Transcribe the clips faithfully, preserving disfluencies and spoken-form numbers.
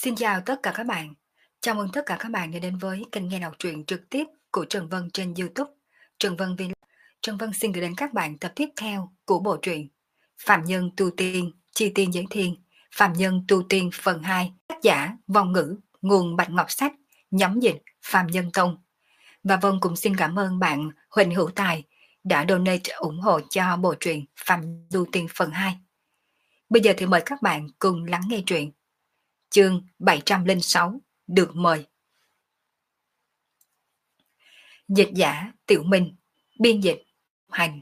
Xin chào tất cả các bạn. Chào mừng tất cả các bạn đã đến với kênh nghe đọc truyện trực tiếp của Trần Vân trên YouTube. Trần Vân Vlog. Trần Vân xin gửi đến các bạn tập tiếp theo của bộ truyện Phạm Nhân Tu Tiên, Chi Tiên Giới Thiên, Phạm Nhân Tu Tiên phần hai, tác giả Vong Ngữ, nguồn Bạch Ngọc Sách, nhóm dịch Phạm Nhân Tông. Và Vân cũng xin cảm ơn bạn Huỳnh Hữu Tài đã donate ủng hộ cho bộ truyện Phạm Tu Tiên phần hai. Bây giờ thì mời các bạn cùng lắng nghe truyện. Chương bảy trăm lẻ sáu được mời. Dịch giả Tiểu Minh, biên dịch Hành.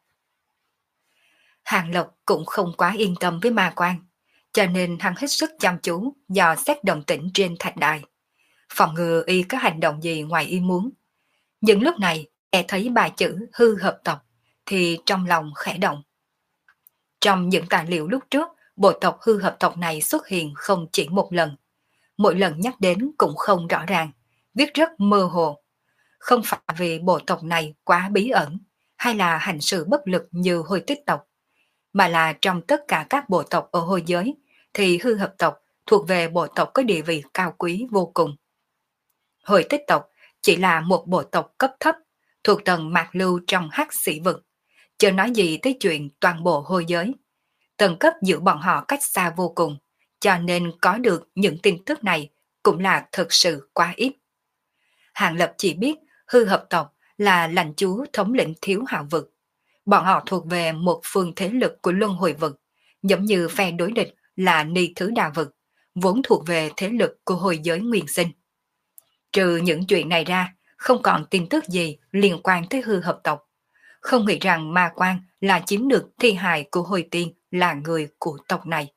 Hàng Lộc cũng không quá yên tâm với ma quan, cho nên hắn hết sức chăm chú dò xét động tĩnh trên thạch đài, phòng ngừa y có hành động gì ngoài ý muốn. Nhưng lúc này nghe thấy ba chữ hư hợp tộc thì trong lòng khẽ động. Trong những tài liệu lúc trước, bộ tộc hư hợp tộc này xuất hiện không chỉ một lần, mỗi lần nhắc đến cũng không rõ ràng, viết rất mơ hồ. Không phải vì bộ tộc này quá bí ẩn hay là hành sự bất lực như Hôi Tích tộc, mà là trong tất cả các bộ tộc ở Hôi giới thì hư hợp tộc thuộc về bộ tộc có địa vị cao quý vô cùng. Hôi Tích tộc chỉ là một bộ tộc cấp thấp thuộc tầng mạc lưu trong hắc sĩ vực, chưa nói gì tới chuyện toàn bộ Hôi giới. Tầng cấp giữa bọn họ cách xa vô cùng, cho nên có được những tin tức này cũng là thực sự quá ít. Hàng Lập chỉ biết hư hợp tộc là lãnh chúa thống lĩnh thiếu hạo vực. Bọn họ thuộc về một phương thế lực của luân hồi vực, giống như phe đối địch là ni thứ đa vực, vốn thuộc về thế lực của hồi giới nguyên sinh. Trừ những chuyện này ra, không còn tin tức gì liên quan tới hư hợp tộc. Không nghĩ rằng ma quan là chiếm được thi hài của hồi tiên là người của tộc này.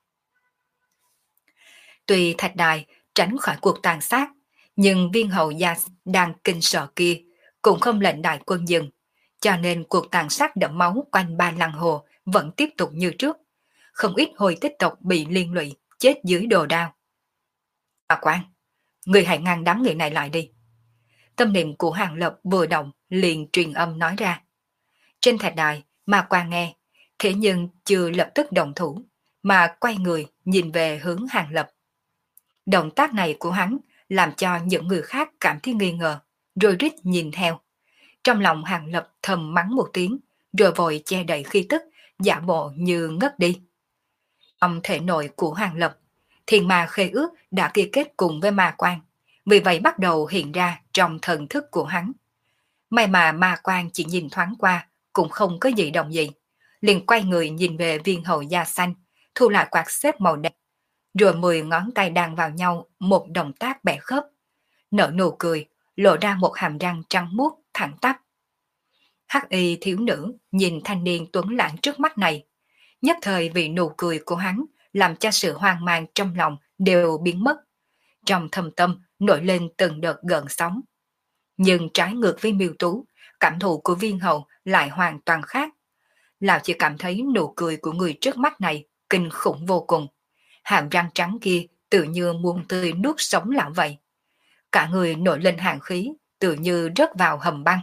Tuy thạch đài tránh khỏi cuộc tàn sát, nhưng viên hầu gia đang kinh sợ kia cũng không lệnh đại quân dừng, cho nên cuộc tàn sát đẫm máu quanh ba lăng hồ vẫn tiếp tục như trước. Không ít Hồi Tích tộc bị liên lụy, chết dưới đồ đao. À quan, người hãy ngăn đám người này lại đi. Tâm niệm của Hàng Lập vừa động liền truyền âm nói ra. Trên thạch đài, ma quan nghe, thế nhưng chưa lập tức động thủ, mà quay người nhìn về hướng Hàng Lập. Động tác này của hắn làm cho những người khác cảm thấy nghi ngờ, rồi rít nhìn theo. Trong lòng Hàng Lập thầm mắng một tiếng, rồi vội che đậy khí tức, giả bộ như ngất đi. Trong thể nội của Hàng Lập, thiên ma khê ước đã ký kết cùng với ma quan, vì vậy bắt đầu hiện ra trong thần thức của hắn. May mà ma quan chỉ nhìn thoáng qua, cũng không có gì động gì, liền quay người nhìn về viên hầu da xanh, thu lại quạt xếp màu đen, rồi mười ngón tay đan vào nhau một động tác bẻ khớp, nở nụ cười, lộ ra một hàm răng trắng muốt thẳng tắp. Hắc y thiếu nữ nhìn thanh niên tuấn lãng trước mắt này, nhất thời vì nụ cười của hắn làm cho sự hoang mang trong lòng đều biến mất, trong thâm tâm nổi lên từng đợt gợn sóng. Nhưng trái ngược với Miêu Tú, cảm thụ của viên hầu lại hoàn toàn khác. Lão chỉ cảm thấy nụ cười của người trước mắt này kinh khủng vô cùng, hàm răng trắng kia tự như muốn tươi nuốt sống lão vậy. Cả người nổi lên hàn khí, tự như rớt vào hầm băng.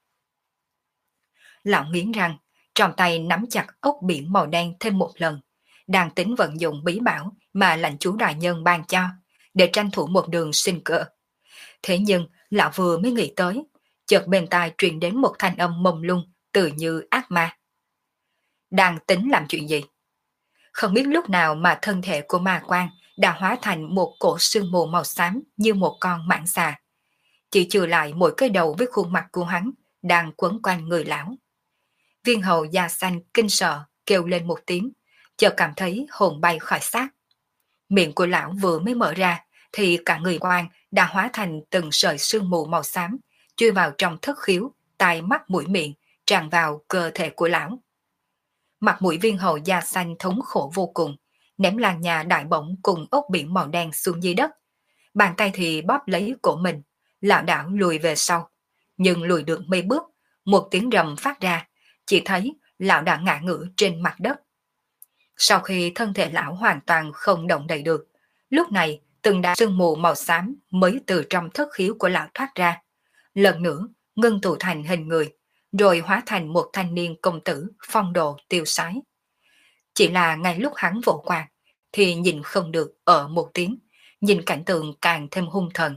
Lão nghiến răng, trong tay nắm chặt ốc biển màu đen thêm một lần, đang tính vận dụng bí bảo mà lãnh chúa đại nhân ban cho, để tranh thủ một đường sinh cơ. Thế nhưng, lão vừa mới nghĩ tới, chợt bên tai truyền đến một thanh âm mông lung, tự như ác ma. Đang tính làm chuyện gì? Không biết lúc nào mà thân thể của ma quan đã hóa thành một cổ sương mù màu xám như một con mãng xà. Chỉ trừ lại mỗi cái đầu với khuôn mặt của hắn đang quấn quanh người lão. Viên hầu da xanh kinh sợ kêu lên một tiếng, chợt cảm thấy hồn bay khỏi xác. Miệng của lão vừa mới mở ra thì cả người quan đã hóa thành từng sợi sương mù màu xám, chui vào trong thất khiếu, tai mắt mũi miệng, tràn vào cơ thể của lão. Mặt mũi viên hầu da xanh thống khổ vô cùng, ném làn nhà đại bổng cùng ốc biển màu đen xuống dưới đất. Bàn tay thì bóp lấy cổ mình, lão đảo lùi về sau. Nhưng lùi được mấy bước, một tiếng rầm phát ra, chỉ thấy lão đã ngã ngửa trên mặt đất. Sau khi thân thể lão hoàn toàn không động đậy được, lúc này từng đám sương mù màu xám mới từ trong thất khiếu của lão thoát ra. Lần nữa ngưng tụ thành hình người, rồi hóa thành một thanh niên công tử phong độ tiêu sái. Chỉ là ngay lúc hắn vỗ quạt thì nhìn không được ở một tiếng, nhìn cảnh tượng càng thêm hung thần.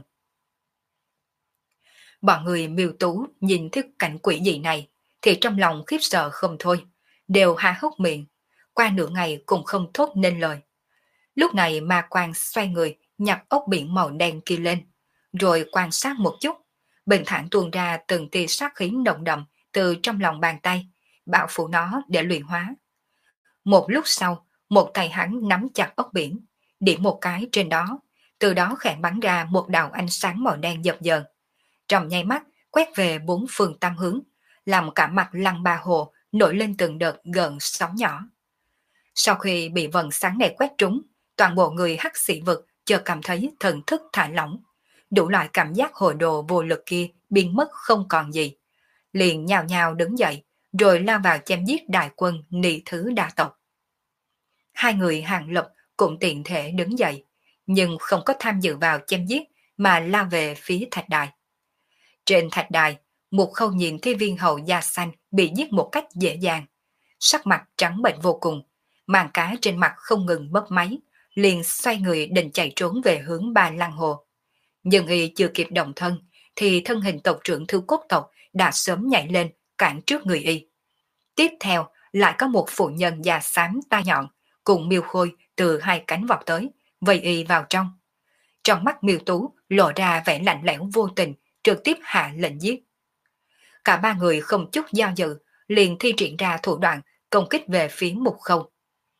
Bọn người Miêu Tú nhìn thấy cảnh quỷ dị này thì trong lòng khiếp sợ không thôi, đều há hốc miệng, qua nửa ngày cũng không thốt nên lời. Lúc này ma quang xoay người nhặt ốc biển màu đen kia lên, rồi quan sát một chút, bình thản tuôn ra từng tia sát khí nồng đậm từ trong lòng bàn tay, bảo phủ nó để luyện hóa. Một lúc sau, một tay hắn nắm chặt ốc biển, điểm một cái trên đó, từ đó khẽ bắn ra một đạo ánh sáng màu đen dập dờn. Trong nháy mắt, quét về bốn phương tam hướng, làm cả mặt lăng ba hồ nổi lên từng đợt gợn sóng nhỏ. Sau khi bị vần sáng này quét trúng, toàn bộ người hắc sĩ vực chợt cảm thấy thần thức thả lỏng, đủ loại cảm giác hồ đồ vô lực kia biến mất không còn gì. Liền nhào nhào đứng dậy, rồi lao vào chém giết đại quân Nị Thứ Đa tộc. Hai người Hàng Lập cũng tiện thể đứng dậy, nhưng không có tham dự vào chém giết mà lao về phía thạch đài. Trên thạch đài, Mục Khâu nhìn thấy viên hầu da xanh bị giết một cách dễ dàng, sắc mặt trắng bệch vô cùng, màn cá trên mặt không ngừng mất máy, liền xoay người định chạy trốn về hướng Ba Lăng Hồ. Nhưng y chưa kịp động thân, thì thân hình tộc trưởng Thứ Cốt tộc đã sớm nhảy lên cản trước người y. Tiếp theo lại có một phụ nhân da xám tai nhọn cùng Miêu Khôi từ hai cánh vọt tới, vây y vào trong. Trong mắt Miêu Tú lộ ra vẻ lạnh lẽo vô tình, trực tiếp hạ lệnh giết. Cả ba người không chút do dự, liền thi triển ra thủ đoạn công kích về phía Mục Khâu.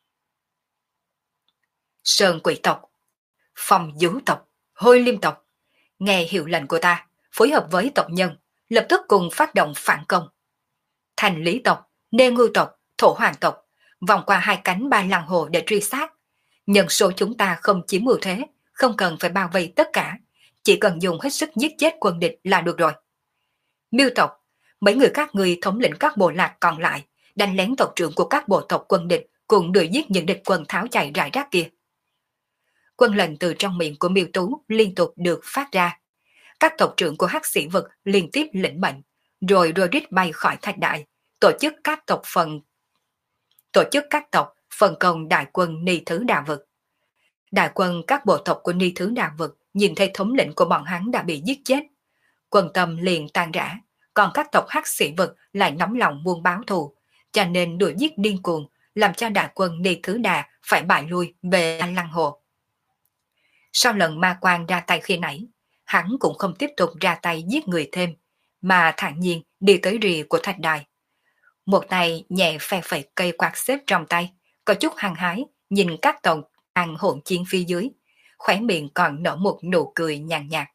Sơn Quỷ tộc, Phong Dú tộc, Hôi Liêm tộc, nghe hiệu lệnh của ta, phối hợp với tộc nhân, lập tức cùng phát động phản công. Thành Lý tộc, Nê Ngưu tộc, Thổ Hoàng tộc, vòng qua hai cánh Ba Lăng Hồ để truy sát. Nhân số chúng ta không chiếm ưu thế, không cần phải bao vây tất cả, chỉ cần dùng hết sức giết chết quân địch là được rồi. Miêu tộc, mấy người các người thống lĩnh các bộ lạc còn lại, đánh lén tộc trưởng của các bộ tộc quân địch, cùng đuổi giết những địch quân tháo chạy rải rác kia. Quân lệnh từ trong miệng của Miêu Tú liên tục được phát ra. Các tộc trưởng của hắc sĩ vực liên tiếp lĩnh mệnh, rồi Rodrick bay khỏi thạch đại, tổ chức các tộc phần tổ chức các tộc phân công đại quân Ni Thứ Đà vực. Đại quân các bộ tộc của Ni Thứ Đà vực nhìn thấy thống lĩnh của bọn hắn đã bị giết chết, quân tâm liền tan rã, còn các tộc hắc sĩ vực lại nóng lòng muốn báo thù, cho nên đuổi giết điên cuồng, làm cho đại quân Ni Thứ Đà phải bại lui về An Lăng Hồ. Sau lần ma quan ra tay khi nãy, hắn cũng không tiếp tục ra tay giết người thêm, mà thản nhiên đi tới rìa của thạch đài. Một tay nhẹ phe phẩy cây quạt xếp trong tay, có chút hăng hái nhìn các tộc ăn hỗn chiến phía dưới, khóe miệng còn nở một nụ cười nhàn nhạt.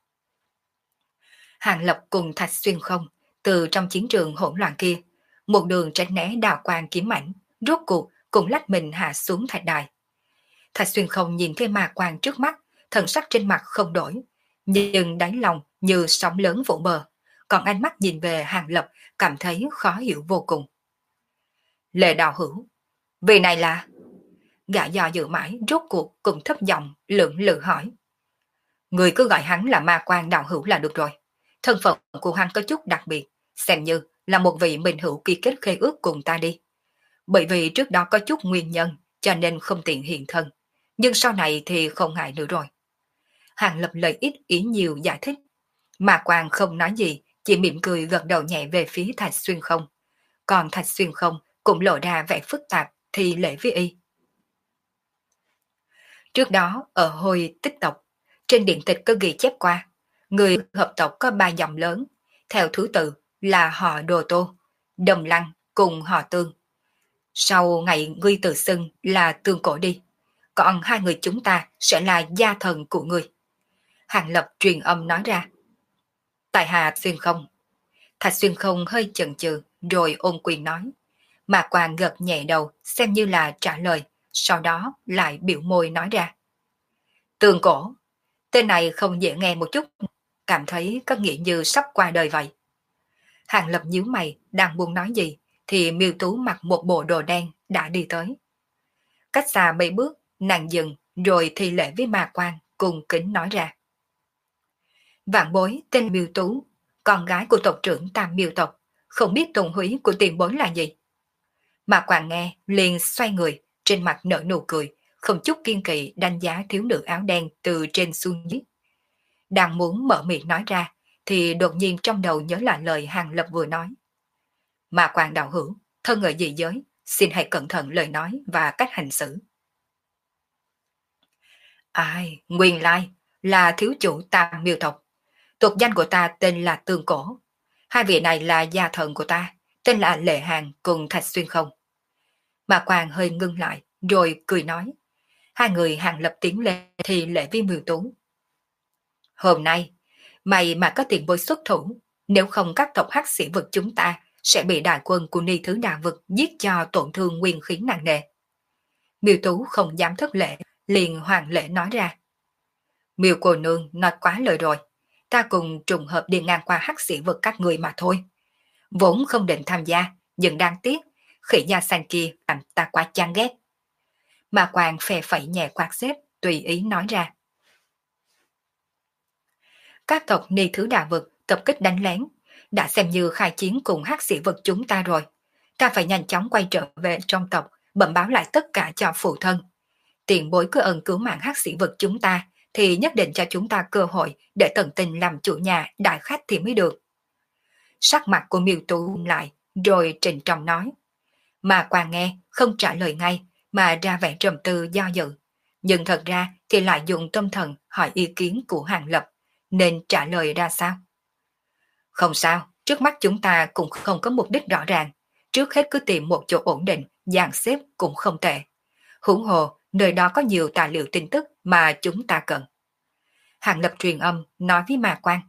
Hàng Lập cùng Thạch Xuyên Không từ trong chiến trường hỗn loạn kia, một đường tránh né đào quang kiếm ảnh, rốt cuộc cũng lách mình hạ xuống thạch đài. Thạch Xuyên Không nhìn thấy ma quang trước mắt, thần sắc trên mặt không đổi, nhưng đáy lòng như sóng lớn vỗ bờ, còn ánh mắt nhìn về Hàng Lập cảm thấy khó hiểu vô cùng. Lệ Đạo Hữu, vì này là... Gã dò dự mãi, rốt cuộc cùng thấp giọng lưỡng lự hỏi. Người cứ gọi hắn là ma quan đạo hữu là được rồi. Thân phận của hắn có chút đặc biệt, xem như là một vị minh hữu ký kết khế ước cùng ta đi. Bởi vì trước đó có chút nguyên nhân, cho nên không tiện hiện thân. Nhưng sau này thì không ngại nữa rồi. Hàng Lập lời ít ý nhiều giải thích. Ma quan không nói gì, chỉ mỉm cười gật đầu nhẹ về phía Thạch Xuyên Không. Còn Thạch Xuyên Không cũng lộ ra vẻ phức tạp thì lễ với y. Trước đó, ở hồi tích tộc, trên điện tịch có ghi chép qua, người hợp tộc có ba dòng lớn, theo thứ tự là họ Đồ Tô, Đồng Lăng cùng họ Tương. Sau ngày ngươi tự xưng là Tương Cổ đi, còn hai người chúng ta sẽ là gia thần của ngươi. Hàng Lập truyền âm nói ra. Tại hạ Xuyên Không. Thạch Xuyên Không hơi chần chừ rồi ôm quyền nói. Mà Quang gật nhẹ đầu xem như là trả lời, sau đó lại biểu môi nói ra. Tương Cổ, tên này không dễ nghe một chút, cảm thấy có nghĩa như sắp qua đời vậy. Hàng Lập nhíu mày, đang buông nói gì, thì Miêu Tú mặc một bộ đồ đen đã đi tới. Cách xa mấy bước, nàng dừng, rồi thi lễ với Ma Quang, cùng kính nói ra. Vạn bối tên Miêu Tú, con gái của tộc trưởng Tam Miêu tộc, không biết tôn húy của tiền bối là gì. Ma Quang nghe, liền xoay người, trên mặt nở nụ cười, không chút kiên kỵ đánh giá thiếu nữ áo đen từ trên xuống dưới. Đang muốn mở miệng nói ra, thì đột nhiên trong đầu nhớ lại lời Hàng Lập vừa nói. Mà quan đạo hữu, thân ở dị giới, xin hãy cẩn thận lời nói và cách hành xử. Ai, nguyên lai, là thiếu chủ Tam Miêu tộc. Tục danh của ta tên là Tương Cổ. Hai vị này là gia thần của ta, tên là Lệ Hàng cùng Thạch Xuyên không. Mà quan hơi ngưng lại, rồi cười nói. Hai người Hàng Lập tiến lên thì lễ vi Miêu Tú. Hôm nay, mày mà có tiền bối xuất thủ, nếu không các tộc hắc sĩ vực chúng ta sẽ bị đại quân của Ni Thứ Đà vực giết cho tổn thương nguyên khí nặng nề. Miêu Tú không dám thất lễ, liền hoàng lễ nói ra. Miêu cô nương nói quá lời rồi, ta cùng trùng hợp đi ngang qua hắc sĩ vực các người mà thôi. Vốn không định tham gia, nhưng đáng tiếc, khỉ da xanh kia làm ta quá chán ghét. Mà Quang phè phẩy nhẹ quạt xếp, tùy ý nói ra. Các tộc Ni Thứ Đà vực tập kích đánh lén, đã xem như khai chiến cùng hắc sĩ vực chúng ta rồi. Ta phải nhanh chóng quay trở về trong tộc, bẩm báo lại tất cả cho phụ thân. Tiền bối cứ ơn cứu mạng hắc sĩ vực chúng ta, thì nhất định cho chúng ta cơ hội để tận tình làm chủ nhà đại khách thì mới được. Sắc mặt của Miêu Tú lại, rồi trịnh trọng nói. Mà Quang nghe, không trả lời ngay, mà ra vẻ trầm tư do dự. Nhưng thật ra thì lại dùng tâm thần hỏi ý kiến của Hàng Lập, nên trả lời ra sao? Không sao, trước mắt chúng ta cũng không có mục đích rõ ràng. Trước hết cứ tìm một chỗ ổn định, dàn xếp cũng không tệ. Huống hồ, nơi đó có nhiều tài liệu tin tức mà chúng ta cần. Hàng Lập truyền âm nói với Ma Quan.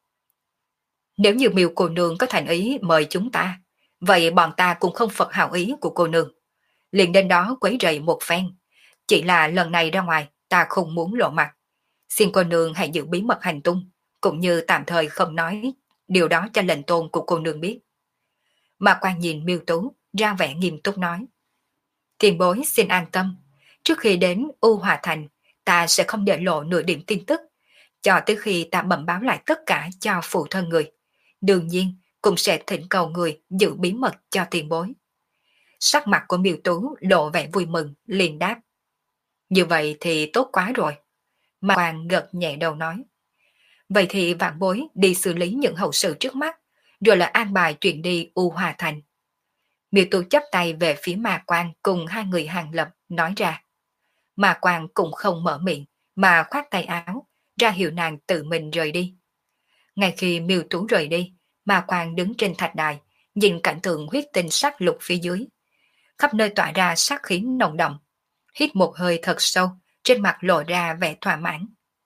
Nếu như Miêu cô nương có thành ý mời chúng ta, vậy bọn ta cũng không phật hảo ý của cô nương. Liền đến đó quấy rầy một phen. Chỉ là lần này ra ngoài ta không muốn lộ mặt. Xin cô nương hãy giữ bí mật hành tung, cũng như tạm thời không nói điều đó cho lệnh tôn của cô nương biết. Ma Quan nhìn Miêu Tú ra vẻ nghiêm túc nói. Tiền bối xin an tâm. Trước khi đến U Hòa Thành, ta sẽ không để lộ nửa điểm tin tức, cho tới khi ta bẩm báo lại tất cả cho phụ thân người. Đương nhiên, cũng sẽ thỉnh cầu người giữ bí mật cho tiền bối. Sắc mặt của Miêu Tú lộ vẻ vui mừng, liền đáp. Như vậy thì tốt quá rồi. Ma Quan gật nhẹ đầu nói. Vậy thì vạn bối đi xử lý những hậu sự trước mắt, rồi là an bài chuyện đi U Hòa Thành. Miêu Tú chắp tay về phía Ma Quan cùng hai người Hàng Lập nói ra. Ma Quan cũng không mở miệng mà khoát tay áo, ra hiệu nàng tự mình rời đi. Ngay khi Miêu Tú rời đi, Ma Quan đứng trên thạch đài, nhìn cảnh tượng huyết tinh sắc lục phía dưới. Khắp nơi tỏa ra sát khí nồng đậm. Hít một hơi thật sâu, trên mặt lộ ra vẻ thỏa mãn.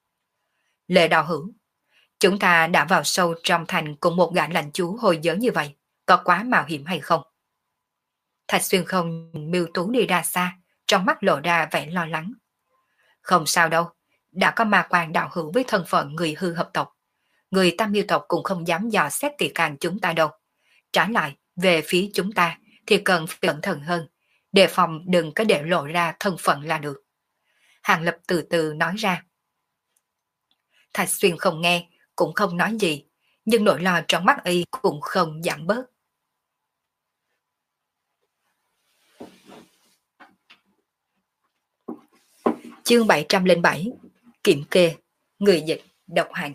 Lệ đạo hữu, chúng ta đã vào sâu trong thành cùng một gã lãnh chúa hồi giới như vậy, có quá mạo hiểm hay không? Thạch Xuyên không nhìn Miêu Tú đi ra xa, trong mắt lộ ra vẻ lo lắng. Không sao đâu, đã có Ma Quan đạo hữu với thân phận người hư hợp tộc. Người Tam Miêu tộc cũng không dám dò xét tỉ càng chúng ta đâu. Trái lại, về phía chúng ta thì cần phải cẩn thận hơn, đề phòng đừng có để lộ ra thân phận là được. Hàng Lập từ từ nói ra. Thạch Xuyên không nghe, cũng không nói gì, nhưng nỗi lo trong mắt y cũng không giảm bớt. Chương bảy trăm lẻ bảy, Kiểm kê, người dịch, độc hành.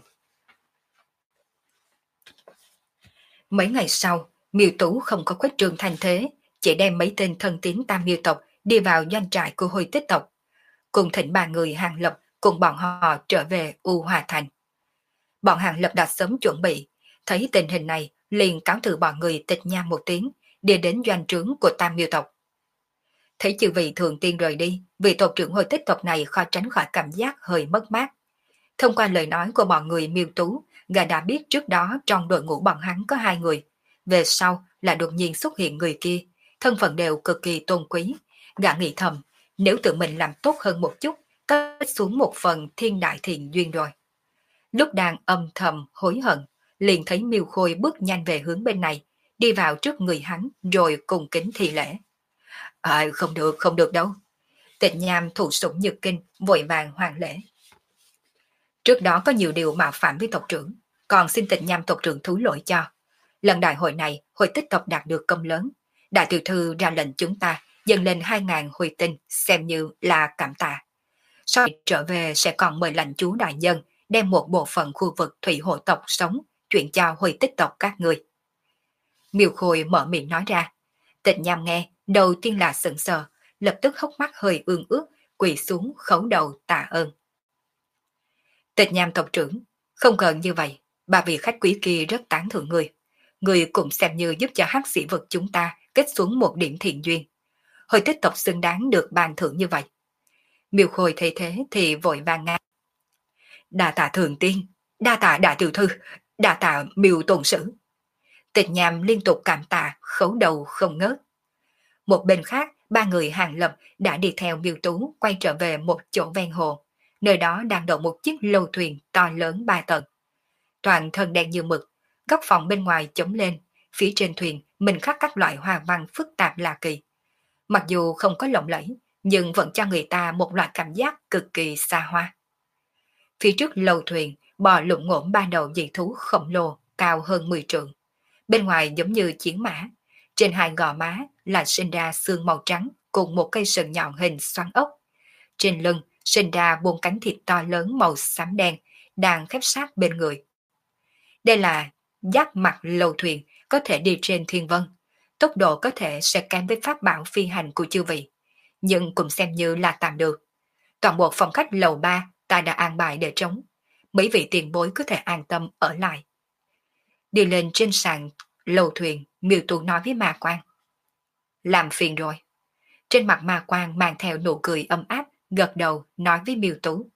Mấy ngày sau, Miêu Tú không có khuếch trương thành thế, chỉ đem mấy tên thân tín Tam Miêu tộc đi vào doanh trại của Hồi Tích tộc, cùng thỉnh ba người Hàng Lập cùng bọn họ trở về U Hòa Thành. Bọn Hàng Lập đã sớm chuẩn bị, thấy tình hình này liền cáo từ bọn người tịch nham một tiếng, đi đến doanh trướng của Tam Miêu tộc. Thấy chư vị thường tiên rời đi, vị tộc trưởng Hồi Tích tộc này khó tránh khỏi cảm giác hơi mất mát. Thông qua lời nói của bọn người Miêu Tú, gã đã biết trước đó trong đội ngũ bọn hắn có hai người, về sau là đột nhiên xuất hiện người kia, thân phận đều cực kỳ tôn quý. Gã nghĩ thầm, nếu tự mình làm tốt hơn một chút, có xuống một phần thiên đại thiện duyên rồi. Lúc đang âm thầm hối hận, liền thấy Miêu Khôi bước nhanh về hướng bên này, đi vào trước người hắn rồi cùng kính thi lễ. À, không được, không được đâu. Tịch Nham thủ sủng nhược kinh, vội vàng hoàn lễ. Trước đó có nhiều điều mạo phạm với tộc trưởng, còn xin Tịch Nham tộc trưởng thú lỗi cho. Lần đại hội này, Hồi Tích tộc đạt được công lớn. Đại tiểu thư ra lệnh chúng ta dâng lên hai ngàn huy tinh xem như là cảm tạ. Sau khi trở về sẽ còn mời lãnh chúa đại nhân đem một bộ phận khu vực thủy hộ tộc sống chuyển cho Huy Tích tộc các người. Miêu Khôi mở miệng nói ra. Tịch Nham nghe, đầu tiên là sững sờ, lập tức hốc mắt hơi ương ướt, quỳ xuống khấu đầu tạ ơn. Tịch Nham tộc trưởng, không cần như vậy, bà vị khách quý kia rất tán thưởng người. Người cũng xem như giúp cho hắc sĩ vực chúng ta kết xuống một điểm thiện duyên. Hồi Tích tộc xứng đáng được ban thưởng như vậy. Miêu Khôi thấy thế thì vội vàng ngang. Đa tạ thường tiên, đa tạ đại tiểu thư, đa tạ Miêu tôn sử. Tịch Nham liên tục cảm tạ, khấu đầu không ngớt. Một bên khác, ba người Hàng Lập đã đi theo Miêu Tú quay trở về một chỗ ven hồ. Nơi đó đang đậu một chiếc lâu thuyền to lớn ba tầng. Toàn thân đen như mực, góc phòng bên ngoài chống lên, phía trên thuyền mình khắc các loại hoa văn phức tạp lạ kỳ. Mặc dù không có lộng lẫy, nhưng vẫn cho người ta một loại cảm giác cực kỳ xa hoa. Phía trước lâu thuyền, bò lụng ngỗng ba đầu dị thú khổng lồ, cao hơn mười trượng. Bên ngoài giống như chiến mã, trên hai gò má là sinh ra xương màu trắng cùng một cây sừng nhọn hình xoắn ốc. Trên lưng sinh ra bốn cánh thịt to lớn màu xám đen, đang khép sát bên người. Đây là giác mặt lâu thuyền, có thể đi trên thiên vân. Tốc độ có thể sẽ kém với pháp bảo phi hành của chư vị, nhưng cũng xem như là tạm được. Toàn bộ phòng khách lầu ba ta đã an bài để trống, mấy vị tiền bối có thể an tâm ở lại. Đi lên trên sàn lầu thuyền, Miêu Tú nói với Ma Quang. Làm phiền rồi. Trên mặt Ma Quang mang theo nụ cười ấm áp, gật đầu nói với Miêu Tú.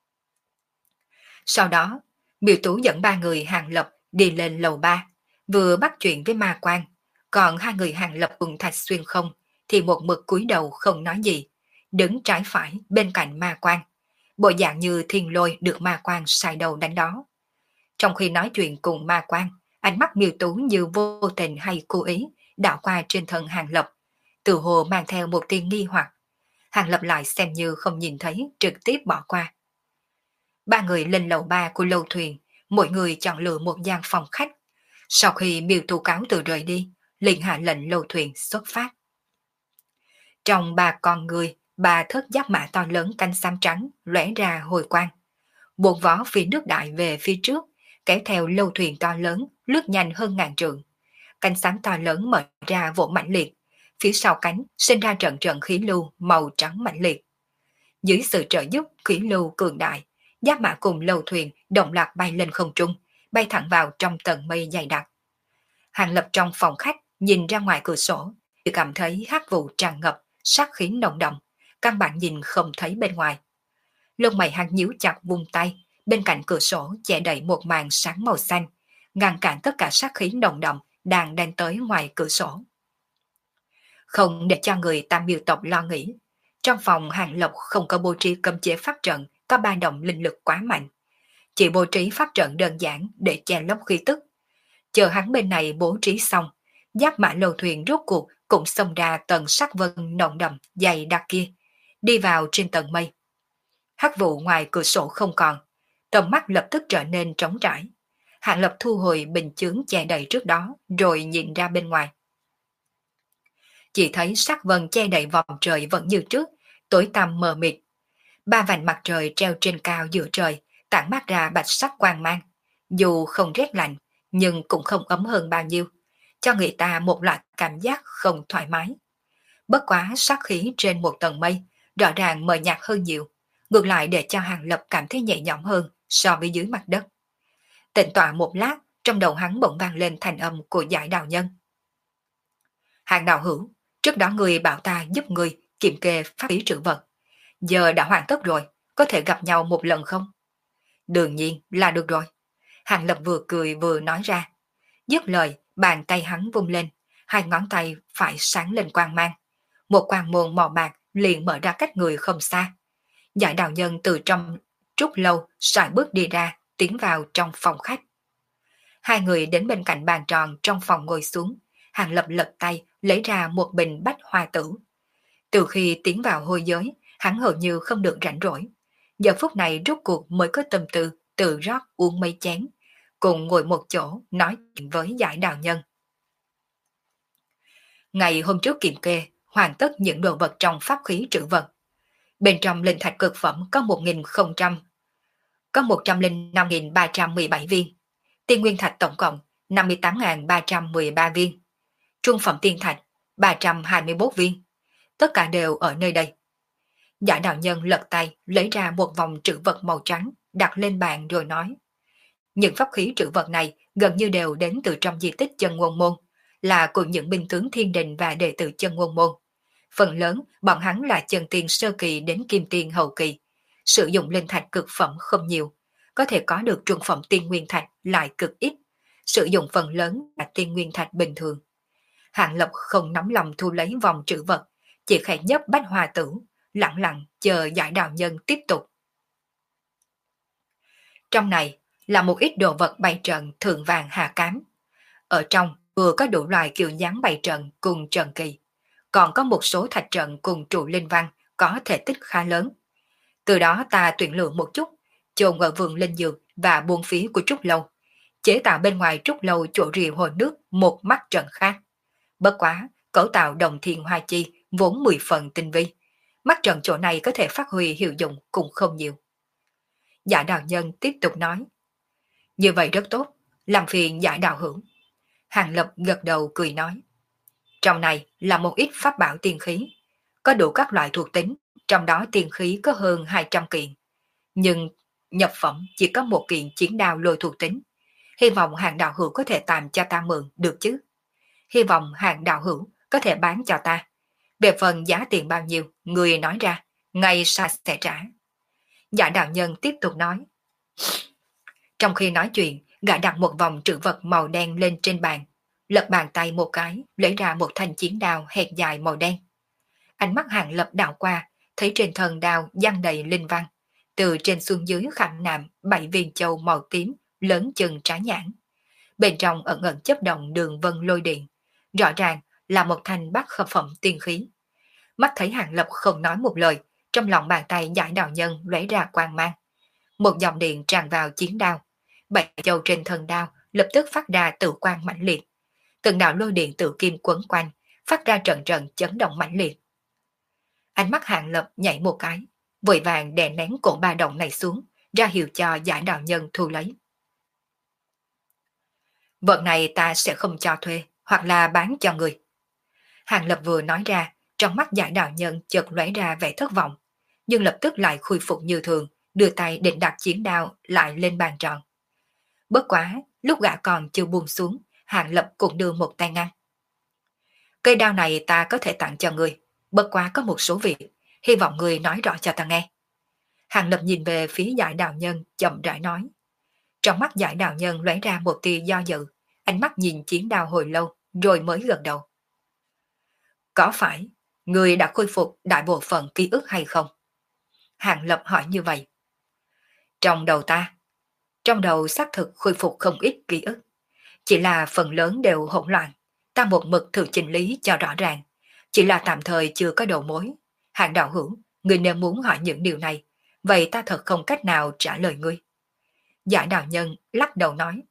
Sau đó, Miêu Tú dẫn ba người Hàng Lập đi lên lầu ba, vừa bắt chuyện với Ma Quang, còn hai người Hàng Lập cùng Thạch Xuyên không thì một mực cúi đầu không nói gì, đứng trái phải bên cạnh Ma Quang, bộ dạng như thiên lôi được Ma Quang sai đầu đánh đó. Trong khi nói chuyện cùng Ma Quang, ánh mắt Miêu Tú như vô tình hay cố ý đảo qua trên thân Hàng Lập, từ hồ mang theo một tia nghi hoặc. Hàng Lập lại xem như không nhìn thấy, trực tiếp bỏ qua. Ba người lên lầu ba của lâu thuyền, mỗi người chọn lựa một gian phòng khách. Sau khi Miêu Tú cáo từ rời đi, liền hạ lệnh lâu thuyền xuất phát. Trong ba con người, ba thất giáp mã to lớn cánh xám trắng lóe ra hồi quang. Buộc vó phi nước đại về phía trước, kéo theo lâu thuyền to lớn lướt nhanh hơn ngàn trượng. Cánh xám to lớn mở ra vỗ mạnh liệt, phía sau cánh sinh ra trận trận khí lưu màu trắng mạnh liệt. Dưới sự trợ giúp khí lưu cường đại, giáp mã cùng lâu thuyền đồng loạt bay lên không trung, bay thẳng vào trong tầng mây dày đặc. Hàng Lập trong phòng khách nhìn ra ngoài cửa sổ, thì cảm thấy hắc vụ tràn ngập, sát khí nồng đậm, căn bản nhìn không thấy bên ngoài. Lông mày hắn nhíu chặt vung tay, bên cạnh cửa sổ che đậy một màn sáng màu xanh, ngăn cản tất cả sát khí nồng đậm đang đang tới ngoài cửa sổ. Không để cho người Tam Miêu tộc lo nghĩ, trong phòng Hàng Lập không có bố trí cấm chế pháp trận có ba động linh lực quá mạnh, chỉ bố trí pháp trận đơn giản để che lấp khí tức. Chờ hắn bên này bố trí xong, giáp mã lầu thuyền rốt cuộc cũng xông ra tầng sắc vân nồng đậm dày đặc kia, đi vào trên tầng mây. Hắc vụ ngoài cửa sổ không còn, tầm mắt lập tức trở nên trống trải. Hàng Lập thu hồi bình chướng che đầy trước đó, rồi nhìn ra bên ngoài. Chỉ thấy sắc vân che đầy vòng trời vẫn như trước, tối tăm mờ mịt. Ba vành mặt trời treo trên cao giữa trời, tản mát ra bạch sắc quang mang. Dù không rét lạnh, nhưng cũng không ấm hơn bao nhiêu, cho người ta một loại cảm giác không thoải mái. Bất quá sát khí trên một tầng mây, rõ ràng mờ nhạt hơn nhiều, ngược lại để cho Hàng Lập cảm thấy nhẹ nhõm hơn so với dưới mặt đất. Tịnh tọa một lát, trong đầu hắn bỗng vang lên thành âm của Giải Đạo Nhân. Hàng đạo hữu, trước đó người bảo ta giúp người kiểm kê pháp khí trữ vật, giờ đã hoàn tất rồi, có thể gặp nhau một lần không? Đương nhiên là được rồi. Hàng Lập vừa cười vừa nói ra. Dứt lời, bàn tay hắn vung lên, hai ngón tay phải sáng lên quang mang. Một quang môn màu bạc liền mở ra cách người không xa. Giải Đạo Nhân từ trong trúc lâu sải bước đi ra, tiến vào trong phòng khách. Hai người đến bên cạnh bàn tròn trong phòng ngồi xuống. Hàng Lập lật tay lấy ra một bình bách hoa tử. Từ khi tiến vào hôi giới, hắn hầu như không được rảnh rỗi. Giờ phút này rốt cuộc mới có tâm tư tự rót uống mấy chén, cùng ngồi một chỗ nói chuyện với Giải Đạo Nhân. Ngày hôm trước kiểm kê, hoàn tất những đồ vật trong pháp khí trữ vật. Bên trong linh thạch cực phẩm có một nghìn không trăm, có một trăm lẻ năm nghìn ba trăm mười bảy viên. Tiên nguyên thạch tổng cộng năm mươi tám nghìn ba trăm mười ba viên. Trung phẩm tiên thạch ba trăm hai mươi mốt viên. Tất cả đều ở nơi đây. Giả đạo nhân lật tay lấy ra một vòng trữ vật màu trắng đặt lên bàn rồi nói. Những pháp khí trữ vật này gần như đều đến từ trong di tích chân ngôn môn, là của những binh tướng thiên đình và đệ tử chân ngôn môn. Phần lớn bọn hắn là chân tiên sơ kỳ đến kim tiên hậu kỳ, sử dụng linh thạch cực phẩm không nhiều, có thể có được trung phẩm tiên nguyên thạch lại cực ít, sử dụng phần lớn là tiên nguyên thạch bình thường. Hạng Lập không nóng lòng thu lấy vòng trữ vật, chỉ khẽ nhấp bách hoa tử, lặng lặng chờ giải đạo nhân tiếp tục. Trong này là một ít đồ vật bày trận thượng vàng hạ cám. Ở trong vừa có đủ loại kiểu dáng bày trận cùng trận kỳ, còn có một số thạch trận cùng trụ linh văn có thể tích khá lớn. Từ đó ta tuyển lựa một chút, chôn ở vườn linh dược và buôn phí của trúc lâu, chế tạo bên ngoài trúc lâu chỗ rìa hồ nước một mắt trận khác. Bất quá, cấu tạo đồng thiên hoa chi vốn mười phần tinh vi, mắt trận chỗ này có thể phát huy hiệu dụng cũng không nhiều. Giả đạo nhân tiếp tục nói. Như vậy rất tốt, làm phiền giải đạo hữu. Hàng Lập gật đầu cười nói. Trong này là một ít pháp bảo tiên khí, có đủ các loại thuộc tính, trong đó tiên khí có hơn hai trăm kiện. Nhưng nhập phẩm chỉ có một kiện chiến đao lôi thuộc tính. Hy vọng hàng đạo hữu có thể tạm cho ta mượn được chứ. Hy vọng hàng đạo hữu có thể bán cho ta. Về phần giá tiền bao nhiêu, người nói ra, ngay sa sẽ trả. Giả đạo nhân tiếp tục nói. Trong khi nói chuyện, gã đặt một vòng trữ vật màu đen lên trên bàn, lật bàn tay một cái, lấy ra một thanh chiến đao hẹp dài màu đen. Ánh mắt Hàng Lập đảo qua, thấy trên thân đao giăng đầy linh văn, từ trên xuống dưới khảm nạm bảy viên châu màu tím lớn chừng trái nhãn. Bên trong ẩn ẩn chấp động đường vân lôi điện, rõ ràng là một thanh bát khâm phẩm tiên khí. Mắt thấy Hàng Lập không nói một lời, trong lòng bàn tay giải đạo nhân lóe ra quang mang. Một dòng điện tràn vào chiến đao, bảy châu trên thân đao lập tức phát ra tự quang mãnh liệt. Từng đạo lôi điện tự kim quấn quanh, phát ra trận trận chấn động mãnh liệt. Ánh mắt Hàng Lập nhảy một cái, vội vàng đè nén cổ ba động này xuống, ra hiệu cho giải đạo nhân thu lấy. Vật này ta sẽ không cho thuê, hoặc là bán cho người. Hàng Lập vừa nói ra, trong mắt giải đạo nhân chợt lóe ra vẻ thất vọng, nhưng lập tức lại khôi phục như thường, đưa tay định đặt chiến đao lại lên bàn tròn. Bất quá, lúc gã còn chưa buông xuống, Hàng Lập cũng đưa một tay ngăn. Cây đao này ta có thể tặng cho người, bất quá có một số việc, hy vọng người nói rõ cho ta nghe. Hàng Lập nhìn về phía giải đạo nhân, chậm rãi nói. Trong mắt giải đạo nhân lóe ra một tia do dự, ánh mắt nhìn chiến đao hồi lâu, rồi mới gật đầu. Có phải, người đã khôi phục đại bộ phận ký ức hay không? Hàng Lập hỏi như vậy. Trong đầu ta, trong đầu xác thực khôi phục không ít ký ức, chỉ là phần lớn đều hỗn loạn, ta một mực thử chỉnh lý cho rõ ràng, chỉ là tạm thời chưa có đầu mối. Hàng đạo hữu, người nếu muốn hỏi những điều này, vậy ta thật không cách nào trả lời ngươi. Giả đạo nhân lắc đầu nói.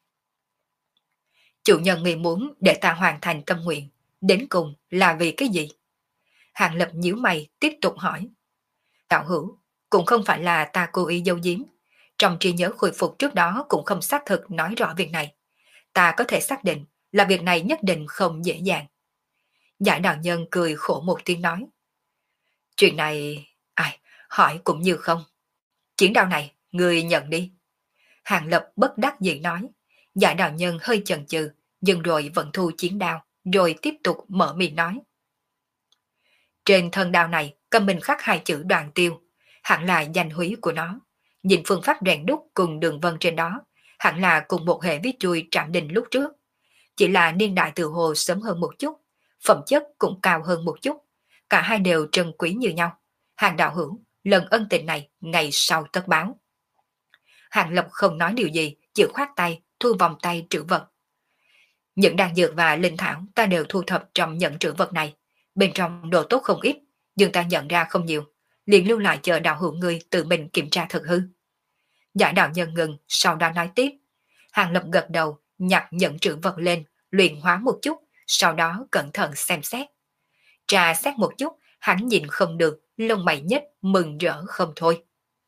Chủ nhân người muốn để ta hoàn thành tâm nguyện, đến cùng là vì cái gì? Hàng Lập nhíu mày tiếp tục hỏi. Đạo hữu, cũng không phải là ta cố ý giấu giếm, trong trí nhớ khôi phục trước đó cũng không xác thực nói rõ việc này. Ta có thể xác định là việc này nhất định không dễ dàng. Giải đạo nhân cười khổ một tiếng nói. Chuyện này, ai, hỏi cũng như không. Chiến đao này, người nhận đi. Hàng Lập bất đắc dĩ nói. Giải đạo nhân hơi chần chừ, nhưng rồi vẫn thu chiến đao, rồi tiếp tục mở miệng nói. Trên thân đao này cầm mình khắc hai chữ Đoàn Tiêu, hẳn là danh húy của nó. Nhìn phương pháp rèn đúc cùng đường vân trên đó, hẳn là cùng một hệ viết chui Trạm Đình lúc trước. Chỉ là niên đại tự hồ sớm hơn một chút, phẩm chất cũng cao hơn một chút. Cả hai đều trân quý như nhau. Hàng đạo hữu, lần ân tình này ngày sau tất báo. Hàng Lập không nói điều gì, chỉ khoát tay, thu vòng tay trữ vật. Những đan dược và linh thảo ta đều thu thập trong nhận trữ vật này. Bên trong đồ tốt không ít, nhưng ta nhận ra không nhiều, liền lưu lại chờ đạo hữu ngươi tự mình kiểm tra thực hư. Giả đạo nhân ngừng, sau đó nói tiếp. Hàng Lập gật đầu, nhặt nhận trữ vật lên, luyện hóa một chút, sau đó cẩn thận xem xét. Trà xét một chút, hắn nhìn không được, lông mày nhếch mừng rỡ không thôi.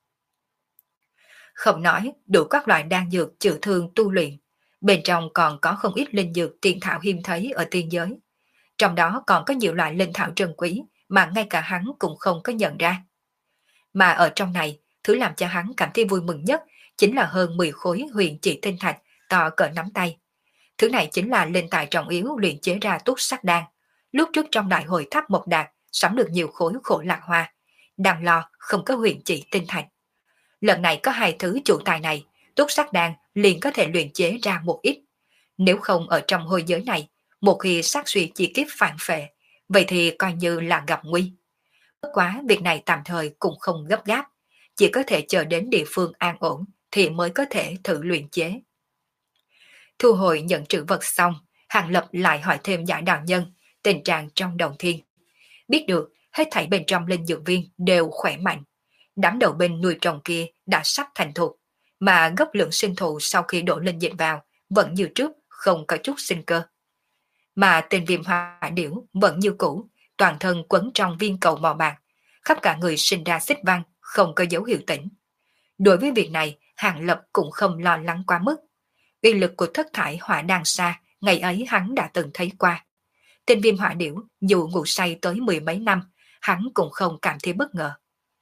Không nói đủ các loại đan dược chữa thương tu luyện, bên trong còn có không ít linh dược tiên thảo hiếm thấy ở tiên giới. Trong đó còn có nhiều loại linh thảo trân quý mà ngay cả hắn cũng không có nhận ra. Mà ở trong này, thứ làm cho hắn cảm thấy vui mừng nhất chính là hơn mười khối huyền chỉ tinh thạch to cỡ nắm tay. Thứ này chính là linh tài trọng yếu luyện chế ra túc sắc đan. Lúc trước trong đại hội tháp Mộc Đạt sắm được nhiều khối khổ lạc hoa, đang lo không có huyền chỉ tinh thạch. Lần này có hai thứ chủ tài này, túc sắc đan liền có thể luyện chế ra một ít. Nếu không ở trong hôi giới này, một khi sát suy chi kiếp phản phệ, vậy thì coi như là gặp nguy. Bất quá việc này tạm thời cũng không gấp gáp, chỉ có thể chờ đến địa phương an ổn thì mới có thể thử luyện chế. Thu hồi nhận trữ vật xong, Hàng Lập lại hỏi thêm Giải đạo nhân tình trạng trong đồng thiên. Biết được hết thảy bên trong linh dược viên đều khỏe mạnh. Đám đầu bên nuôi trồng kia đã sắp thành thục, mà gốc lượng sinh thụ sau khi đổ linh dịch vào vẫn như trước, không có chút sinh cơ. Mà tên viêm hỏa điểu vẫn như cũ, toàn thân quấn trong viên cầu màu bạc, khắp cả người sinh ra xích văn, không có dấu hiệu tỉnh. Đối với việc này, Hàng Lập cũng không lo lắng quá mức. Uy lực của thất thải hỏa đan xa, ngày ấy hắn đã từng thấy qua. Tên viêm hỏa điểu dù ngủ say tới mười mấy năm, hắn cũng không cảm thấy bất ngờ.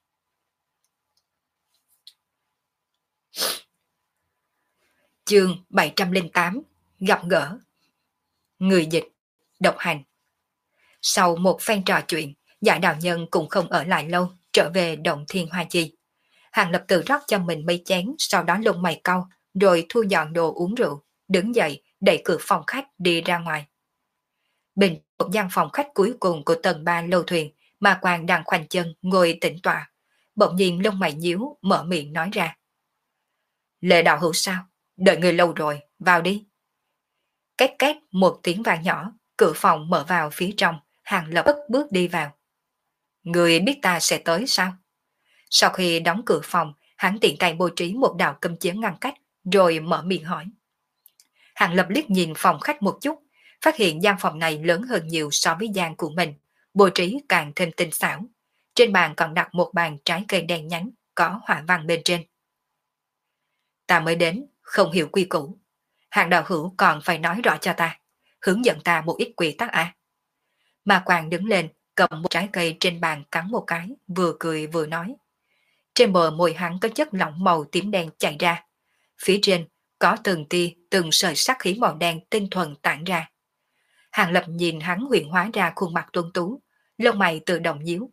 Chương bảy trăm lẻ tám Gặp gỡ. Người dịch, độc hành. Sau một phen trò chuyện, Giải đạo nhân cũng không ở lại lâu, trở về động thiên hoa chi. Hàng Lập tự rót cho mình mấy chén, sau đó lông mày cau, rồi thu dọn đồ uống rượu, đứng dậy, đẩy cửa phòng khách đi ra ngoài. Bên một gian phòng khách cuối cùng của tầng ba lâu thuyền, Ma Quang đang khoanh chân ngồi tĩnh tọa, bỗng nhiên lông mày nhíu, mở miệng nói ra: Lệ đạo hữu sao? Đợi người lâu rồi, vào đi. Két két một tiếng vang nhỏ, cửa phòng mở vào phía trong, Hàng Lập ức bước đi vào. Người biết ta sẽ tới sao? Sau khi đóng cửa phòng, hắn tiện tay bố trí một đạo cấm chế ngăn cách, rồi mở miệng hỏi. Hàng Lập liếc nhìn phòng khách một chút, phát hiện gian phòng này lớn hơn nhiều so với gian của mình, bố trí càng thêm tinh xảo. Trên bàn còn đặt một bàn trái cây đen nhánh, có họa văn bên trên. Ta mới đến, không hiểu quy củ. Hàng đạo hữu còn phải nói rõ cho ta, hướng dẫn ta một ít quy tắc à. Ma Quang đứng lên, cầm một trái cây trên bàn cắn một cái, vừa cười vừa nói. Trên bờ môi hắn có chất lỏng màu tím đen chảy ra. Phía trên có từng tia, từng sợi sắc khí màu đen tinh thuần tản ra. Hàng Lập nhìn hắn huyền hóa ra khuôn mặt tuấn tú, lông mày tự động nhíu.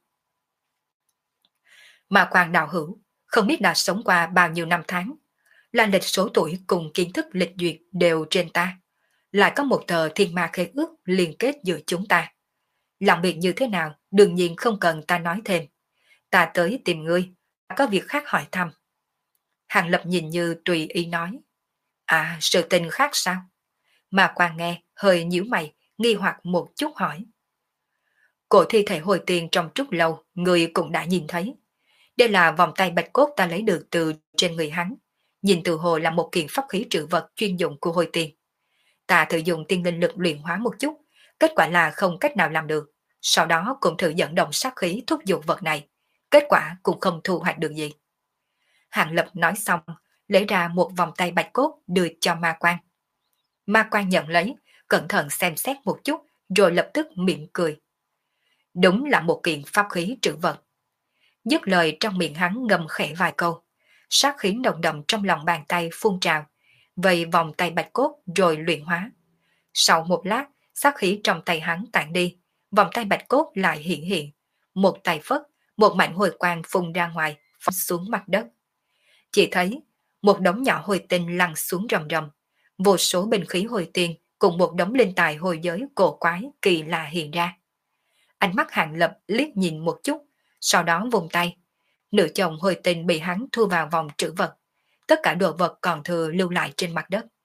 Ma Quang đạo hữu, không biết đã sống qua bao nhiêu năm tháng, là lịch số tuổi cùng kiến thức lịch duyệt đều trên ta. Lại có một tờ thiên ma khế ước liên kết giữa chúng ta. Lòng biệt như thế nào, đương nhiên không cần ta nói thêm. Ta tới tìm ngươi, có việc khác hỏi thăm. Hàng Lập nhìn như tùy ý nói. À, sự tình khác sao? Mà Quang nghe, hơi nhíu mày, nghi hoặc một chút hỏi. Cổ thi thể hồi tiền trong trúc lâu, người cũng đã nhìn thấy. Đây là vòng tay bạch cốt ta lấy được từ trên người hắn. Nhìn từ hồ là một kiện pháp khí trữ vật chuyên dụng của hồi tiền. Ta thử dùng tiên linh lực luyện hóa một chút, kết quả là không cách nào làm được. Sau đó cũng thử dẫn động sát khí thúc giục vật này, kết quả cũng không thu hoạch được gì. Hàng Lập nói xong, lấy ra một vòng tay bạch cốt đưa cho Ma Quang. Ma Quang nhận lấy, cẩn thận xem xét một chút, rồi lập tức miệng cười. Đúng là một kiện pháp khí trữ vật. Dứt lời trong miệng hắn ngầm khẽ vài câu, sát khí nồng đậm trong lòng bàn tay phun trào, vây vòng tay bạch cốt rồi luyện hóa. Sau một lát, sát khí trong tay hắn tản đi, vòng tay bạch cốt lại hiện hiện, một tay phất, một mảnh hồi quang phun ra ngoài, phóng xuống mặt đất. Chỉ thấy một đống nhỏ hồi tinh lăn xuống rầm rầm, vô số binh khí hồi tiên cùng một đống linh tài hồi giới cổ quái kỳ lạ hiện ra. Ánh mắt Hàng Lập liếc nhìn một chút, sau đó vùng tay. Nửa chồng hồi tinh bị hắn thu vào vòng trữ vật, tất cả đồ vật còn thừa lưu lại trên mặt đất.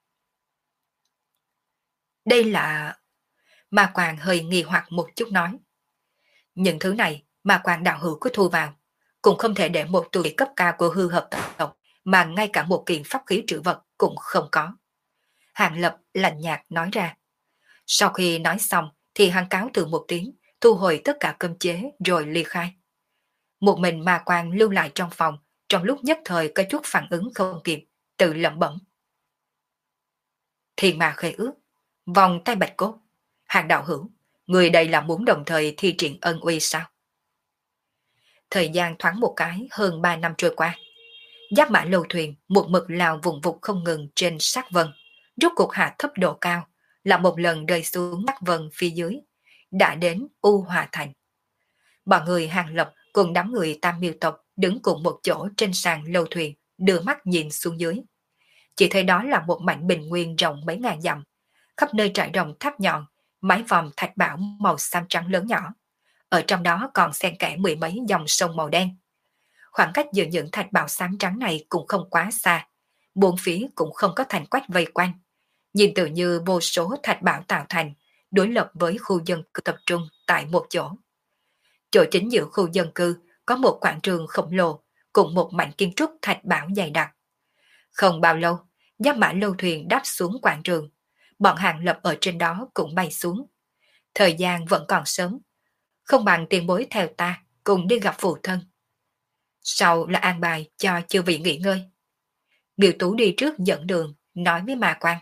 Đây là... Ma Quang hơi nghi hoặc một chút nói. Những thứ này Ma Quang đạo hữu có thu vào, cũng không thể để một tu vị cấp cao của hư hợp tộc mà ngay cả một kiện pháp khí trữ vật cũng không có. Hàng Lập lạnh nhạt nói ra. Sau khi nói xong thì hắn cáo từ một tiếng, thu hồi tất cả cơm chế rồi ly khai. Một mình Ma Quang lưu lại trong phòng, trong lúc nhất thời có chút phản ứng không kịp, tự lẩm bẩm. Thiên ma khế ước, vòng tay bạch cốt, Hàng đạo hữu, người đây là muốn đồng thời thi triển ân uy sao? Thời gian thoáng một cái hơn ba năm trôi qua. Giáp mã lâu thuyền một mực lao vùng vụt không ngừng trên sát vân, rút cuộc hạ thấp độ cao, là một lần rơi xuống sát vân phía dưới, đã đến U Hòa Thành. Bọn người Hàng Lập cùng đám người Tam Miêu tộc đứng cùng một chỗ trên sàn lâu thuyền, đưa mắt nhìn xuống dưới. Chỉ thấy đó là một mảnh bình nguyên rộng mấy ngàn dặm, khắp nơi trải rộng tháp nhọn, mái vòm thạch bảo màu xám trắng lớn nhỏ. Ở trong đó còn xen kẽ mười mấy dòng sông màu đen. Khoảng cách giữa những thạch bảo xám trắng này cũng không quá xa, bốn phía cũng không có thành quách vây quanh. Nhìn tự như vô số thạch bảo tạo thành, đối lập với khu dân cư tập trung tại một chỗ. Chỗ chính giữa khu dân cư có một quảng trường khổng lồ, cùng một mảnh kiến trúc thạch bảo dày đặc. Không bao lâu, giáp mã lâu thuyền đáp xuống quảng trường, bọn Hàng Lập ở trên đó cũng bay xuống. Thời gian vẫn còn sớm, không bằng tiền bối theo ta cùng đi gặp phụ thân. Sau là an bài cho chư vị nghỉ ngơi. Miêu Tú đi trước dẫn đường, nói với Ma Quang.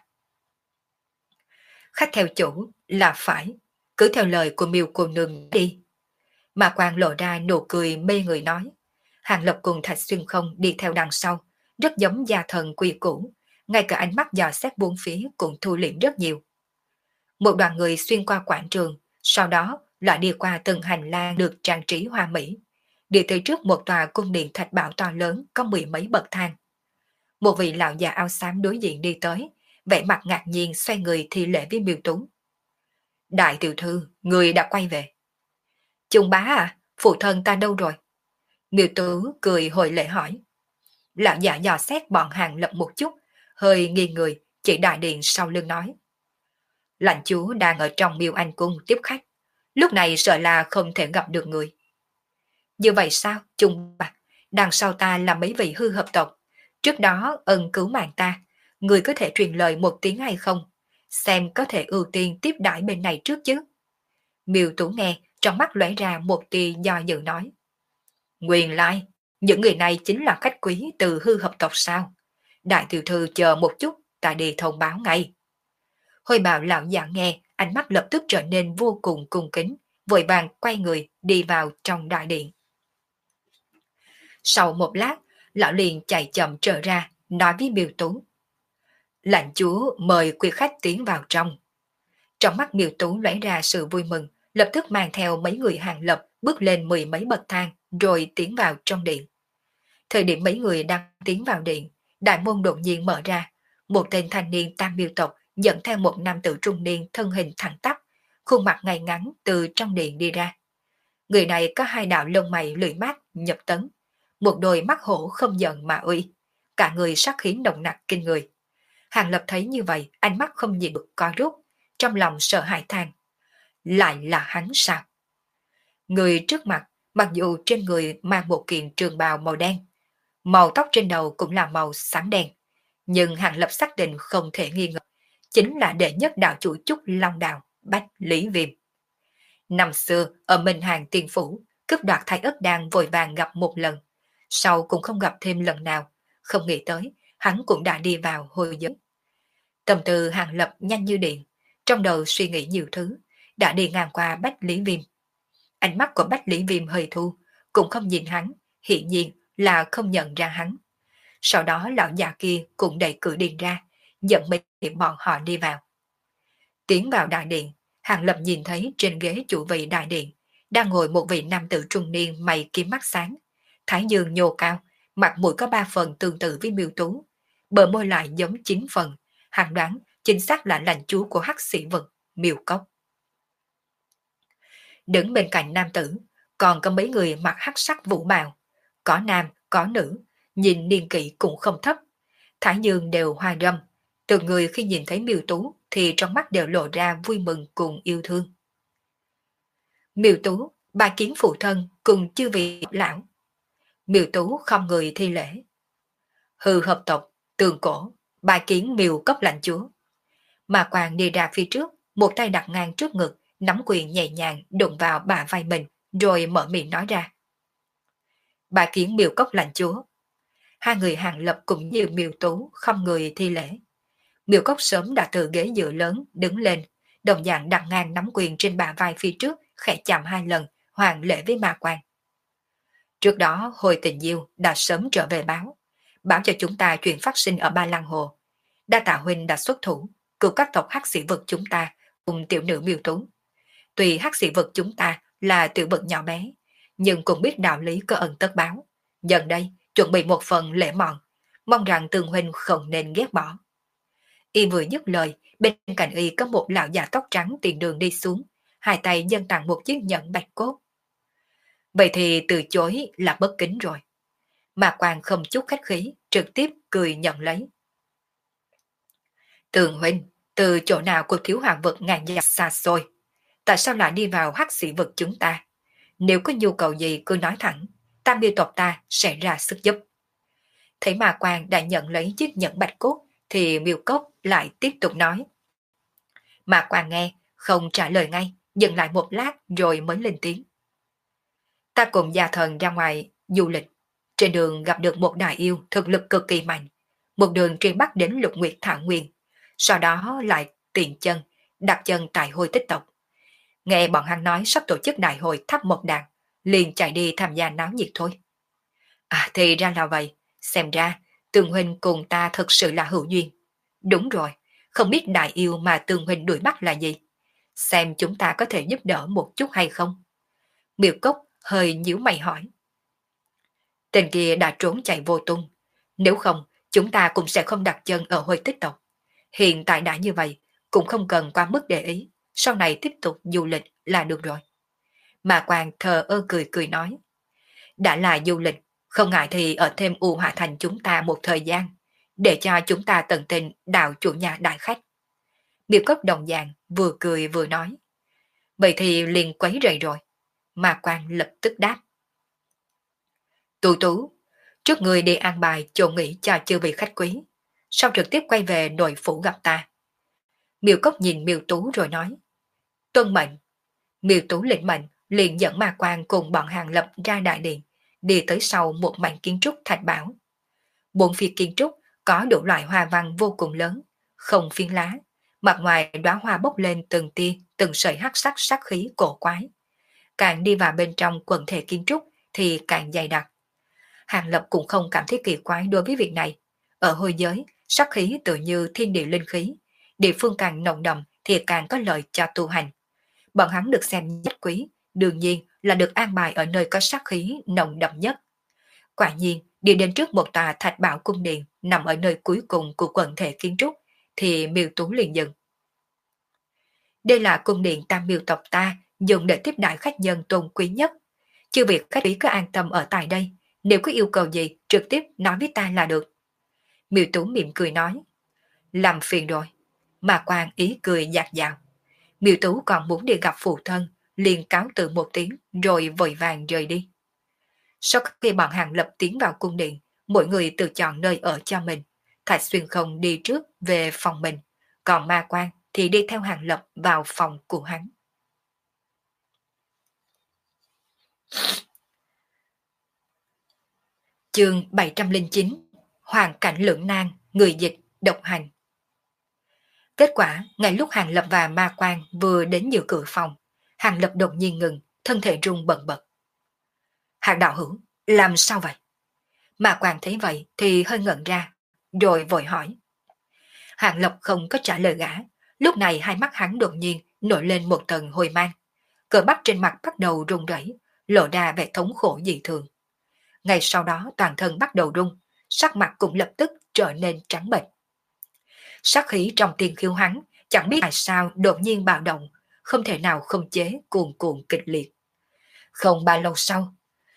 Khách theo chủ là phải, cứ theo lời của Miêu cô nương đi. Ma Quang lộ ra nụ cười mê người nói. Hàng Lập cùng Thạch Xuyên Không đi theo đằng sau, rất giống gia thần quy cũ, ngay cả ánh mắt dò xét bốn phía cũng thu liễm rất nhiều. Một đoàn người xuyên qua quảng trường, sau đó lại đi qua từng hành lang được trang trí hoa mỹ, đi tới trước một tòa cung điện thạch bảo to lớn có mười mấy bậc thang. Một vị lão già áo xám đối diện đi tới, vẻ mặt ngạc nhiên xoay người thi lễ với Miêu Tú. Đại tiểu thư, người đã quay về. Trung bá à, phụ thân ta đâu rồi? Miêu Tú cười hồi lễ hỏi. Lão già dò xét bọn Hàng Lập một chút, hơi nghi người, chỉ đại điện sau lưng nói. Lãnh chúa đang ở trong Miêu Anh cung tiếp khách, lúc này sợ là không thể gặp được người. Như vậy sao, Trung bá, đằng sau ta là mấy vị hư hợp tộc, trước đó ân cứu mạng ta, người có thể truyền lời một tiếng hay không, xem có thể ưu tiên tiếp đãi bên này trước chứ. Miêu Tú nghe, trong mắt lóe ra một tia do dự nói. Nguyên lai, những người này chính là khách quý từ hư hợp tộc sao? Đại tiểu thư chờ một chút, ta đi thông báo ngay. Hồi bảo lão già nghe, ánh mắt lập tức trở nên vô cùng cung kính, vội vàng quay người đi vào trong đại điện. Sau một lát, lão liền chạy chậm trở ra, nói với Miêu Tú. Lãnh chúa mời quý khách tiến vào trong. Trong mắt Miêu Tú lóe ra sự vui mừng, lập tức mang theo mấy người Hàng Lập bước lên mười mấy bậc thang rồi tiến vào trong điện. Thời điểm mấy người đang tiến vào điện, đại môn đột nhiên mở ra, một tên thanh niên Tam Miêu tộc dẫn theo một nam tử trung niên thân hình thẳng tắp, khuôn mặt ngay ngắn từ trong điện đi ra. Người này có hai đạo lông mày lưỡi mát nhập tấn, một đôi mắt hổ không giận mà uy, cả người sắc khí nồng nặc kinh người. Hàng Lập thấy như vậy, ánh mắt không nhìn được co rút, trong lòng sợ hãi than. Lại là hắn sao? Người trước mặt, mặc dù trên người mang một kiện trường bào màu đen, màu tóc trên đầu cũng là màu xám đen, nhưng Hàng Lập xác định không thể nghi ngờ, chính là đệ nhất đạo chủ Trúc Long Đào, Bách Lý Viêm. Năm xưa, ở Minh Hàng Tiên Phủ, cướp đoạt Thái Ất Đan vội vàng gặp một lần, sau cũng không gặp thêm lần nào, không nghĩ tới, hắn cũng đã đi vào hồi giới. Tâm tư Hàng Lập nhanh như điện, trong đầu suy nghĩ nhiều thứ, đã đi ngang qua Bách Lý Viêm. Ánh mắt của Bách Lý Viêm hơi thu, cũng không nhìn hắn, hiển nhiên là không nhận ra hắn. Sau đó lão già kia cũng đẩy cửa điện ra, dẫn mấy bọn họ đi vào. Tiến vào đại điện, Hàng Lập nhìn thấy trên ghế chủ vị đại điện, đang ngồi một vị nam tử trung niên mày kiếm mắt sáng, thái dương nhô cao, mặt mũi có ba phần tương tự với Miêu Tú, bờ môi lại giống chín phần, Hàng đoán chính xác là lãnh chúa của Hắc Sĩ Vực, Miêu Cốc. Đứng bên cạnh nam tử, còn có mấy người mặc hắc sắc vũ bào, có nam, có nữ, nhìn niên kỷ cũng không thấp, thái dương đều hoa râm, từ người khi nhìn thấy Miêu Tú thì trong mắt đều lộ ra vui mừng cùng yêu thương. Miêu Tú, bà kiến phụ thân cùng chư vị lão. Miêu Tú không người thi lễ. Hư hợp tộc, tường cổ, bà kiến Miêu Cốc lãnh chúa. Mà Quang đi ra phía trước, một tay đặt ngang trước ngực, nắm quyền nhẹ nhàng đụng vào bả vai mình, rồi mở miệng nói ra. Bà kiến Miêu Cốc lãnh chúa. Hai người Hàng Lập cũng như Miêu Tú không người thi lễ. Miêu Cốc sớm đã từ ghế dựa lớn đứng lên, đồng dạng đặt ngang nắm quyền trên bả vai phía trước, khẽ chạm hai lần, hoàn lễ với Ma Quan. Trước đó Hồi Tình Diêu đã sớm trở về báo, báo cho chúng ta chuyện phát sinh ở Ba Lăng Hồ. Đa Tạ huynh đã xuất thủ, cứu các tộc hắc sĩ vực chúng ta cùng tiểu nữ Miêu Tú. Tuy hắc sĩ vực chúng ta là tiểu vực nhỏ bé, nhưng cũng biết đạo lý có ân tất báo. Gần đây chuẩn bị một phần lễ mọn, mong rằng Tương huynh không nên ghét bỏ. Y vừa dứt lời, bên cạnh Y có một lão già tóc trắng tiền đường đi xuống, hai tay dâng tặng một chiếc nhẫn bạch cốt. Vậy thì từ chối là bất kính rồi. Mà Quan không chút khách khí, trực tiếp cười nhận lấy. Tường huynh, từ chỗ nào của thiếu hoàng vực ngàn dặm xa xôi, tại sao lại đi vào hắc sĩ vực chúng ta? Nếu có nhu cầu gì cứ nói thẳng, tam miêu tộc ta sẽ ra sức giúp. Thấy Ma Quan đã nhận lấy chiếc nhẫn bạch cốt, thì Miêu Cốc lại tiếp tục nói. Ma Quan nghe, không trả lời ngay, dừng lại một lát rồi mới lên tiếng. Ta cùng gia thần ra ngoài du lịch, trên đường gặp được một đại yêu thực lực cực kỳ mạnh, một đường truy bắt đến Lục Nguyệt Thảo Nguyên, sau đó lại tiền chân, đặt chân tại Hồi Tích tộc. Nghe bọn hắn nói sắp tổ chức đại hội thắp một đàn, liền chạy đi tham gia náo nhiệt thôi. À thì ra là vậy, xem ra Tương huynh cùng ta thực sự là hữu duyên. Đúng rồi, không biết đại yêu mà Tương huynh đuổi bắt là gì. Xem chúng ta có thể giúp đỡ một chút hay không? Miêu Cốc hơi nhíu mày hỏi. Tên kia đã trốn chạy vô tung, nếu không chúng ta cũng sẽ không đặt chân ở Hồi Tích tộc. Hiện tại đã như vậy, cũng không cần quá mức để ý, sau này tiếp tục du lịch là được rồi. Mà Quan thờ ơ cười cười nói. Đã là du lịch, không ngại thì ở thêm U Hạ Thành chúng ta một thời gian, để cho chúng ta tận tình đào chủ nhà đại khách. Miêu Cốc đồng dạng vừa cười vừa nói. Vậy thì liền quấy rầy rồi. Mà Quan lập tức đáp. Tú Tú, trước người đi an bài chỗ nghỉ cho chư vị khách quý, sau trực tiếp quay về nội phủ gặp ta. Miêu Cốc nhìn Miêu Tú rồi nói. Tuân mệnh. Miêu Tú lĩnh mệnh, liền dẫn Ma Quan cùng bọn Hàng Lập ra đại điện, đi tới sau một mảnh kiến trúc thạch bảo. Bốn phía kiến trúc có đủ loại hoa văn vô cùng lớn, không phiến lá, mặt ngoài đóa hoa bốc lên từng tia, từng sợi hắc sắc sắc khí cổ quái. Càng đi vào bên trong quần thể kiến trúc thì càng dày đặc. Hàng Lập cũng không cảm thấy kỳ quái đối với việc này. Ở Hồi giới, sắc khí tự như thiên địa linh khí, địa phương càng nồng đậm thì càng có lợi cho tu hành. Bọn hắn được xem nhất quý, đương nhiên là được an bài ở nơi có sắc khí nồng đậm nhất. Quả nhiên, đi đến trước một tòa thạch bảo cung điện nằm ở nơi cuối cùng của quần thể kiến trúc, thì Miêu Tú liền dừng. Đây là cung điện Tam Miêu tộc ta dùng để tiếp đại khách nhân tôn quý nhất. Chư việc khách quý cứ an tâm ở tại đây, nếu có yêu cầu gì trực tiếp nói với ta là được. Miêu Tú mỉm cười nói. Làm phiền rồi. Mà Quan ý cười dạt dào. Miêu Tú còn muốn đi gặp phụ thân, liền cáo từ một tiếng rồi vội vàng rời đi. Sau khi bọn Hàng Lập tiến vào cung điện, mỗi người tự chọn nơi ở cho mình. Thạch Xuyên Không đi trước về phòng mình, còn Ma Quan thì đi theo Hàng Lập vào phòng của hắn. Chương bảy trăm lẻ chín. Hoàn cảnh lưỡng nan, người dịch, độc hành. Kết quả, ngay lúc Hàng Lập và Ma Quan vừa đến giữa cửa phòng, Hàng Lập đột nhiên ngừng, thân thể run bần bật. Hàng đạo hữu, làm sao vậy? Ma Quan thấy vậy thì hơi ngẩn ra, rồi vội hỏi. Hàng Lập không có trả lời gã, lúc này hai mắt hắn đột nhiên nổi lên một tầng hồi mang. Cờ bắp trên mặt bắt đầu run rẩy, lộ ra vẻ thống khổ dị thường. Ngay sau đó toàn thân bắt đầu run, sắc mặt cũng lập tức trở nên trắng bệch. Sát khí trong tiền khiêu hắn chẳng biết tại sao đột nhiên bạo động, không thể nào không chế cuồn cuộn kịch liệt. Không bao lâu sau,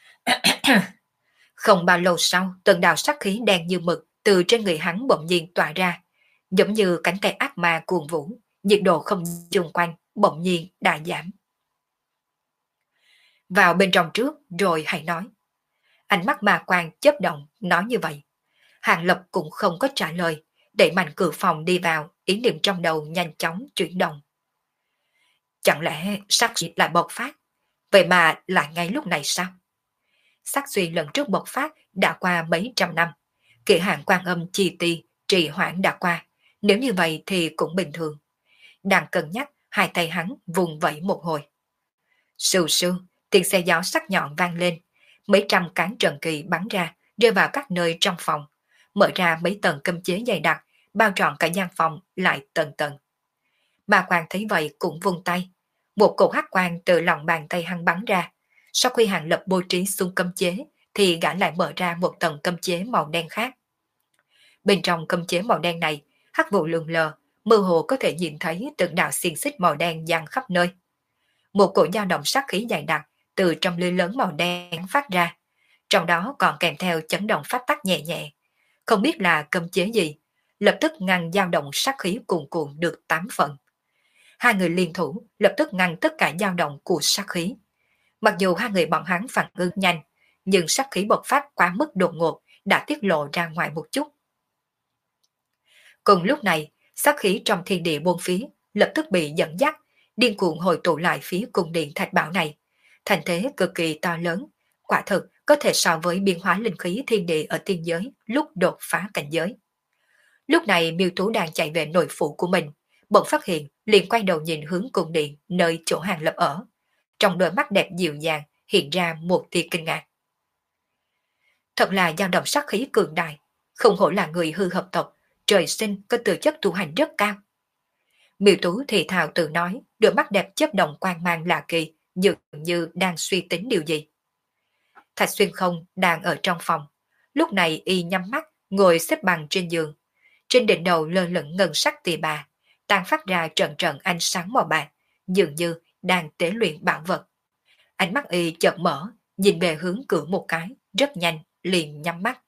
không bao lâu sau, từng đạo sát khí đen như mực từ trên người hắn bỗng nhiên tỏa ra, giống như cánh tay ác ma cuồng vũ, nhiệt độ không xung quanh bỗng nhiên đã giảm. Vào bên trong trước rồi hãy nói. Ánh mắt Ma Quan chớp động nói như vậy. Hàng Lập cũng không có trả lời, đẩy mạnh cửa phòng đi vào, ý niệm trong đầu nhanh chóng chuyển động. Chẳng lẽ sát suy lại bộc phát? Vậy mà lại ngay lúc này sao? Sát suy lần trước bộc phát đã qua mấy trăm năm. Kỳ hạn quan âm chi ti, trì hoãn đã qua. Nếu như vậy thì cũng bình thường. Đang cân nhắc, hai tay hắn vùng vẫy một hồi. Sưu sưu, tiếng xe gió sắc nhọn vang lên. Mấy trăm cán trần kỳ bắn ra, rơi vào các nơi trong phòng. Mở ra mấy tầng cấm chế dày đặc, bao trọn cả gian phòng lại tầng tầng. Ma Quang thấy vậy cũng vung tay. Một cột hắc quang từ lòng bàn tay hắn bắn ra. Sau khi Hàng Lập bố trí xuống cấm chế, thì gã lại mở ra một tầng cấm chế màu đen khác. Bên trong cấm chế màu đen này, hắc vụ lượn lờ, mơ hồ có thể nhìn thấy từng đạo xiềng xích màu đen giăng khắp nơi. Một cổ dao động sát khí dày đặc từ trong lưới lớn màu đen phát ra, trong đó còn kèm theo chấn động pháp tắc nhẹ nhẹ. Không biết là cấm chế gì, lập tức ngăn dao động sát khí cuồn cuộn được tám phần. Hai người liên thủ lập tức ngăn tất cả dao động của sát khí. Mặc dù hai người bọn hắn phản ứng nhanh, nhưng sát khí bộc phát quá mức đột ngột đã tiết lộ ra ngoài một chút. Cùng lúc này, sát khí trong thiên địa buôn phía lập tức bị dẫn dắt, điên cuồng hồi tụ lại phía cung điện thạch bảo này. Thành thế cực kỳ to lớn, quả thực có thể so với biến hóa linh khí thiên địa ở tiên giới lúc đột phá cảnh giới. Lúc này Miêu Tú đang chạy về nội phủ của mình, bỗng phát hiện liền quay đầu nhìn hướng cung điện nơi chỗ Hàng Lập ở. Trong đôi mắt đẹp dịu dàng hiện ra một tia kinh ngạc. Thật là dao động sát khí cường đại, không hổ là người hư hợp tộc, trời sinh có tư chất tu hành rất cao. Miêu Tú thì thào tự nói, đôi mắt đẹp chớp động quang mang lạ kỳ, dường như đang suy tính điều gì. Thạch Xuyên Không đang ở trong phòng, lúc này y nhắm mắt ngồi xếp bằng trên giường. Trên đỉnh đầu lơ lửng ngân sắc tỳ bà, tàn phát ra trận trận ánh sáng màu bạc, dường như đang tế luyện bảo vật. Ánh mắt y chợt mở, nhìn về hướng cửa một cái, rất nhanh, liền nhắm mắt.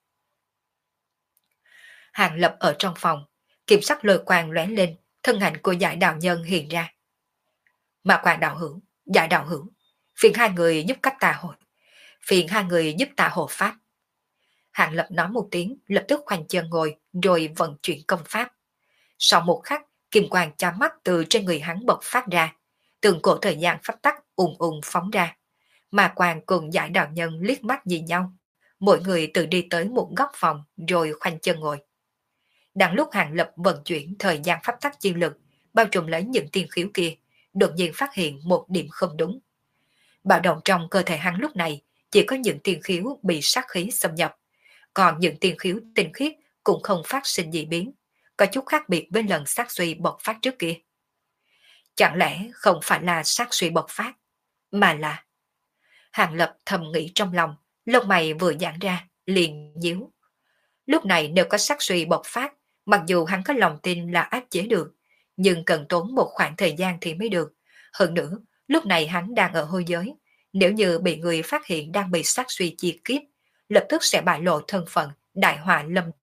Hàng Lập ở trong phòng, kiểm sắc lôi quang lóe lên, thân ảnh của Giải Đạo Nhân hiện ra. Mà Quang đạo hữu, Giải Đạo hữu, phiền hai người giúp cách tà hội, phiền hai người giúp tà hộ pháp. Hàng Lập nói một tiếng, lập tức khoanh chân ngồi, rồi vận chuyển công pháp. Sau một khắc, kim quang chói mắt từ trên người hắn bộc phát ra, từng cổ thời gian pháp tắc ùn ùn phóng ra. Mà Quang cùng Giải Đạo Nhân liếc mắt nhìn nhau, mỗi người tự đi tới một góc phòng rồi khoanh chân ngồi. Đang lúc Hàng Lập vận chuyển thời gian pháp tắc chi lực, bao trùm lấy những tiên khiếu kia, đột nhiên phát hiện một điểm không đúng. Bạo động trong cơ thể hắn lúc này chỉ có những tiên khiếu bị sát khí xâm nhập, còn những tiên khiếu tinh khiết cũng không phát sinh dị biến, có chút khác biệt với lần sát suy bộc phát trước kia. Chẳng lẽ không phải là sát suy bộc phát, mà là... Hàng Lập thầm nghĩ trong lòng, lông mày vừa giãn ra, liền nhíu. Lúc này nếu có sát suy bộc phát, mặc dù hắn có lòng tin là áp chế được, nhưng cần tốn một khoảng thời gian thì mới được. Hơn nữa, lúc này hắn đang ở hôi giới, nếu như bị người phát hiện đang bị sát suy chi kiếp, lập tức sẽ bại lộ thân phận, đại họa lâm.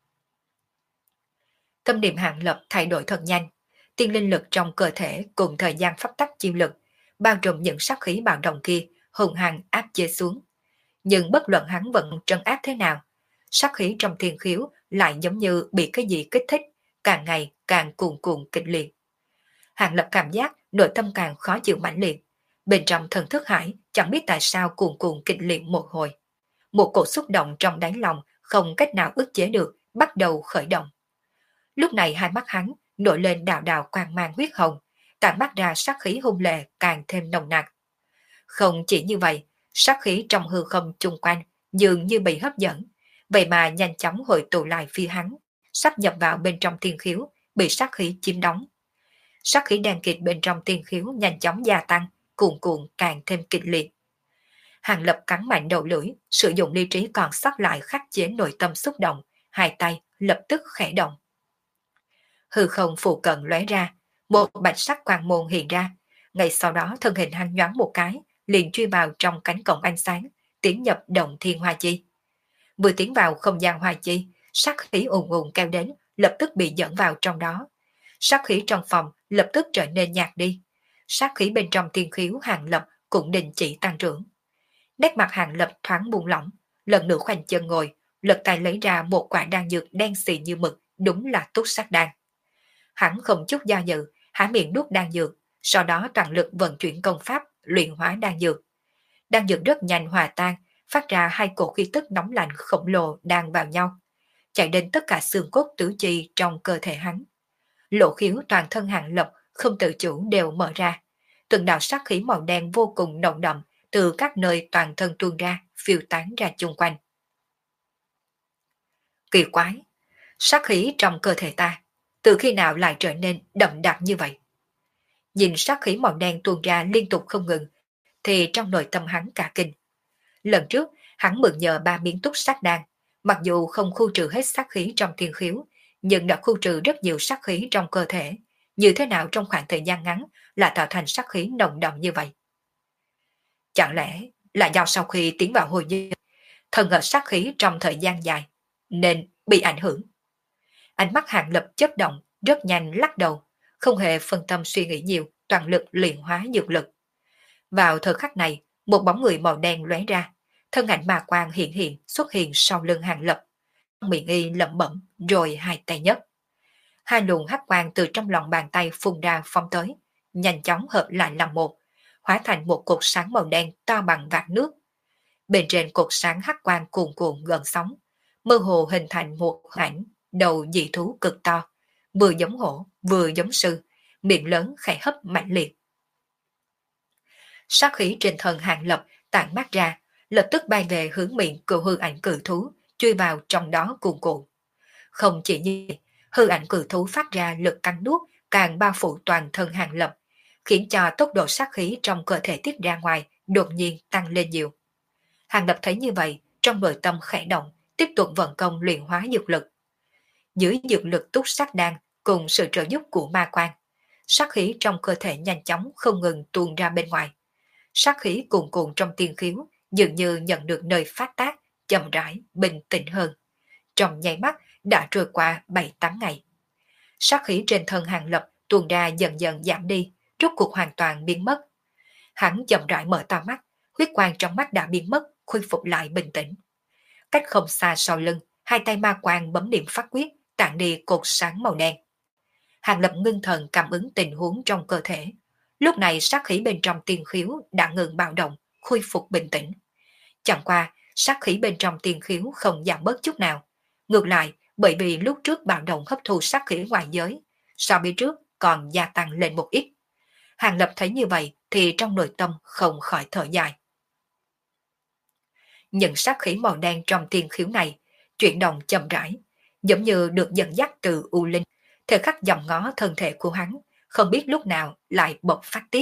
Tâm niệm Hàng Lập thay đổi thật nhanh, tiên linh lực trong cơ thể cùng thời gian pháp tắc chiêu lực, bao trùm những sát khí bạo động kia, hùng hăng áp chế xuống. Nhưng bất luận hắn vẫn trấn áp thế nào, sát khí trong thiên khiếu lại giống như bị cái gì kích thích, càng ngày càng cuồn cuộn kịch liệt. Hàng Lập cảm giác nội tâm càng khó chịu mãnh liệt, bên trong thần thức hải chẳng biết tại sao cuồn cuộn kịch liệt một hồi. Một cổ xúc động trong đáy lòng không cách nào ức chế được, bắt đầu khởi động. Lúc này hai mắt hắn nổi lên đạo đạo quang mang huyết hồng, tản mắt ra sát khí hung lệ càng thêm nồng nặc. Không chỉ như vậy, sát khí trong hư không chung quanh dường như bị hấp dẫn, vậy mà nhanh chóng hội tụ lại phía hắn, sắp nhập vào bên trong tiên khiếu, bị sát khí chiếm đóng. Sát khí đen kịt bên trong tiên khiếu nhanh chóng gia tăng, cuồn cuộn càng thêm kịch liệt. Hàng Lập cắn mạnh đầu lưỡi, sử dụng lý trí còn sót lại khắc chế nội tâm xúc động, hai tay lập tức khẽ động. Hư không phụ cận lóe ra, một bạch sắc quang môn hiện ra, ngay sau đó thân hình hắn nhoáng một cái, liền truy vào trong cánh cổng ánh sáng, tiến nhập động thiên hoa chi. Vừa tiến vào không gian hoa chi, sát khí ùn ùn kéo đến, lập tức bị dẫn vào trong đó. Sát khí trong phòng lập tức trở nên nhạt đi. Sát khí bên trong tiên khiếu Hàng Lập cũng đình chỉ tăng trưởng. Nét mặt Hàng Lập thoáng buông lỏng, lần nữa khoanh chân ngồi, lật tay lấy ra một quả đan dược đen xì như mực, đúng là túc sát đan. Hắn không chút do dự, há miệng nuốt đan dược, sau đó toàn lực vận chuyển công pháp luyện hóa đan dược. Đan dược rất nhanh hòa tan, phát ra hai cổ khí tức nóng lạnh khổng lồ đang vào nhau, chạy đến tất cả xương cốt tứ chi trong cơ thể hắn. Lỗ khiếu toàn thân Hàng Lập không tự chủ đều mở ra, từng đạo sát khí màu đen vô cùng nồng đậm từ các nơi toàn thân tuôn ra, phiêu tán ra chung quanh. Kỳ quái, sát khí trong cơ thể ta, từ khi nào lại trở nên đậm đặc như vậy? Nhìn sát khí màu đen tuôn ra liên tục không ngừng, thì trong nội tâm hắn cả kinh. Lần trước, hắn mượn nhờ ba miếng túc sát đan, mặc dù không khu trừ hết sát khí trong thiên khiếu, nhưng đã khu trừ rất nhiều sát khí trong cơ thể. Như thế nào trong khoảng thời gian ngắn là tạo thành sát khí nồng đậm như vậy? Chẳng lẽ là do sau khi tiến vào hồi dương, thần ở sát khí trong thời gian dài, nên bị ảnh hưởng? Ánh mắt Hàng Lập chớp động, rất nhanh lắc đầu, không hề phân tâm suy nghĩ nhiều, toàn lực luyện hóa dược lực. Vào thời khắc này, một bóng người màu đen lóe ra, thân ảnh ma quang hiện hiện xuất hiện sau lưng Hàng Lập. Miệng y lẩm bẩm rồi hai tay nhấc. Hai luồng hắc quang từ trong lòng bàn tay phun ra phóng tới, nhanh chóng hợp lại làm một, hóa thành một cột sáng màu đen to bằng vạt nước. Bên trên cột sáng hắc quang cuồn cuộn gần sóng, mơ hồ hình thành một ảnh đầu dị thú cực to, vừa giống hổ vừa giống sư, miệng lớn khẽ hấp mạnh liệt. Sát khí trên thân Hàng Lập tản mát ra, lập tức bay về hướng miệng của hư ảnh cự thú, chui vào trong đó cuồn cuộn. Không chỉ như vậy, hư ảnh cự thú phát ra lực cắn nuốt càng bao phủ toàn thân Hàng Lập, khiến cho tốc độ sát khí trong cơ thể tiết ra ngoài đột nhiên tăng lên nhiều. Hàng Lập thấy như vậy, trong nội tâm khẽ động, tiếp tục vận công luyện hóa dược lực. Dưới dược lực túc sát đan cùng sự trợ giúp của ma quan, sát khí trong cơ thể nhanh chóng không ngừng tuôn ra bên ngoài. Sát khí cuồn cuộn trong tiên khiếu dường như nhận được nơi phát tác, chậm rãi, bình tĩnh hơn. Trong nháy mắt đã trôi qua bảy tám ngày. Sát khí trên thân Hàng Lập tuôn ra dần dần giảm đi, rốt cuộc hoàn toàn biến mất. Hắn chậm rãi mở to mắt, huyết quang trong mắt đã biến mất, khôi phục lại bình tĩnh. Cách không xa sau lưng, hai tay ma quang bấm niệm phát quyết, tản đi cột sáng màu đen. Hàng Lập ngưng thần cảm ứng tình huống trong cơ thể. Lúc này sát khí bên trong tiên khiếu đã ngừng bạo động, khôi phục bình tĩnh. Chẳng qua, sát khí bên trong tiên khiếu không giảm bớt chút nào. Ngược lại, bởi vì lúc trước bạo động hấp thu sát khí ngoài giới, so với trước còn gia tăng lên một ít. Hàng Lập thấy như vậy thì trong nội tâm không khỏi thở dài. Những sát khí màu đen trong tiên khiếu này chuyển động chậm rãi, giống như được dẫn dắt từ U Linh, thời khắc dòm ngó thân thể của hắn, không biết lúc nào lại bộc phát tiếp.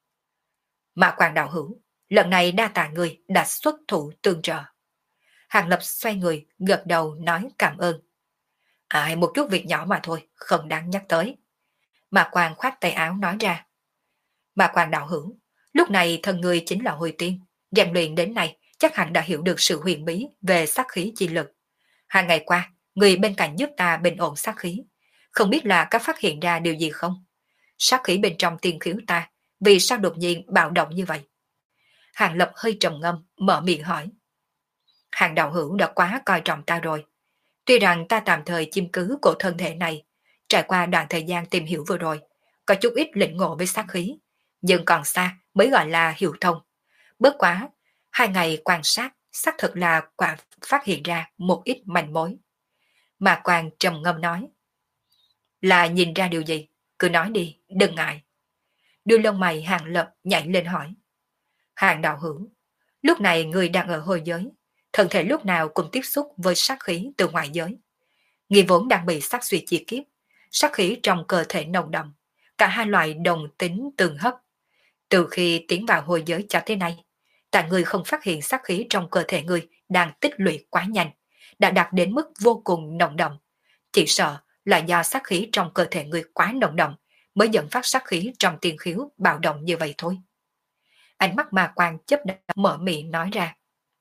Mã Quang đạo hữu, lần này đa tạ người đã xuất thủ tương trợ. Hàng Lập xoay người, gật đầu nói cảm ơn. À, một chút việc nhỏ mà thôi, không đáng nhắc tới. Mã Quang khoát tay áo nói ra. Mã Quang đạo hữu, lúc này thân người chính là Hồi Tiên, rèn luyện đến nay chắc hẳn đã hiểu được sự huyền bí về sát khí chi lực. Hai ngày qua, người bên cạnh giúp ta bình ổn sát khí, không biết là có phát hiện ra điều gì không? Sát khí bên trong tiên khiếu ta, vì sao đột nhiên bạo động như vậy? Hàng Lập hơi trầm ngâm, mở miệng hỏi. Hàng đạo hữu đã quá coi trọng ta rồi. Tuy rằng ta tạm thời chiếm cứ của thân thể này, trải qua đoạn thời gian tìm hiểu vừa rồi, có chút ít lĩnh ngộ với sát khí, nhưng còn xa mới gọi là hiểu thông. Bất quá, hai ngày quan sát, xác thực là quả phát hiện ra một ít manh mối. Mà Quang trầm ngâm nói. Là nhìn ra điều gì? Cứ nói đi, đừng ngại. Đưa lông mày Hàng Lập nhảy lên hỏi. Hàng đạo hữu, lúc này người đang ở hồi giới, thân thể lúc nào cũng tiếp xúc với sát khí từ ngoài giới. Người vốn đang bị sát suy chia kiếp, sát khí trong cơ thể nồng đậm, cả hai loại đồng tính tương hấp. Từ khi tiến vào hồi giới cho tới nay, tại người không phát hiện sát khí trong cơ thể người đang tích lũy quá nhanh, đã đạt đến mức vô cùng nồng đậm. Chỉ sợ là do sát khí trong cơ thể người quá nồng đậm mới dẫn phát sát khí trong tiên khiếu bạo động như vậy thôi. Ánh mắt Ma Quang chớp động mở miệng nói ra.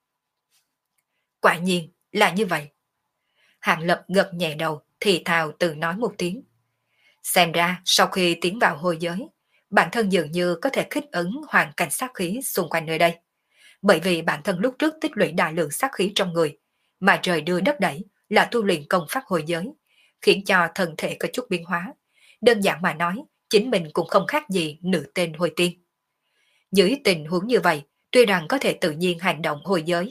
Quả nhiên là như vậy. Hàng Lập gật nhẹ đầu thì thào tự nói một tiếng. Xem ra sau khi tiến vào hồi giới, bản thân dường như có thể khích ứng hoàn cảnh sát khí xung quanh nơi đây. Bởi vì bản thân lúc trước tích lũy đại lượng sát khí trong người, mà trời đưa đất đẩy là tu luyện công pháp hồi giới, khiến cho thân thể có chút biến hóa. Đơn giản mà nói, chính mình cũng không khác gì nữ tên hồi tiên. Dưới tình huống như vậy, tuy rằng có thể tự nhiên hành động hồi giới.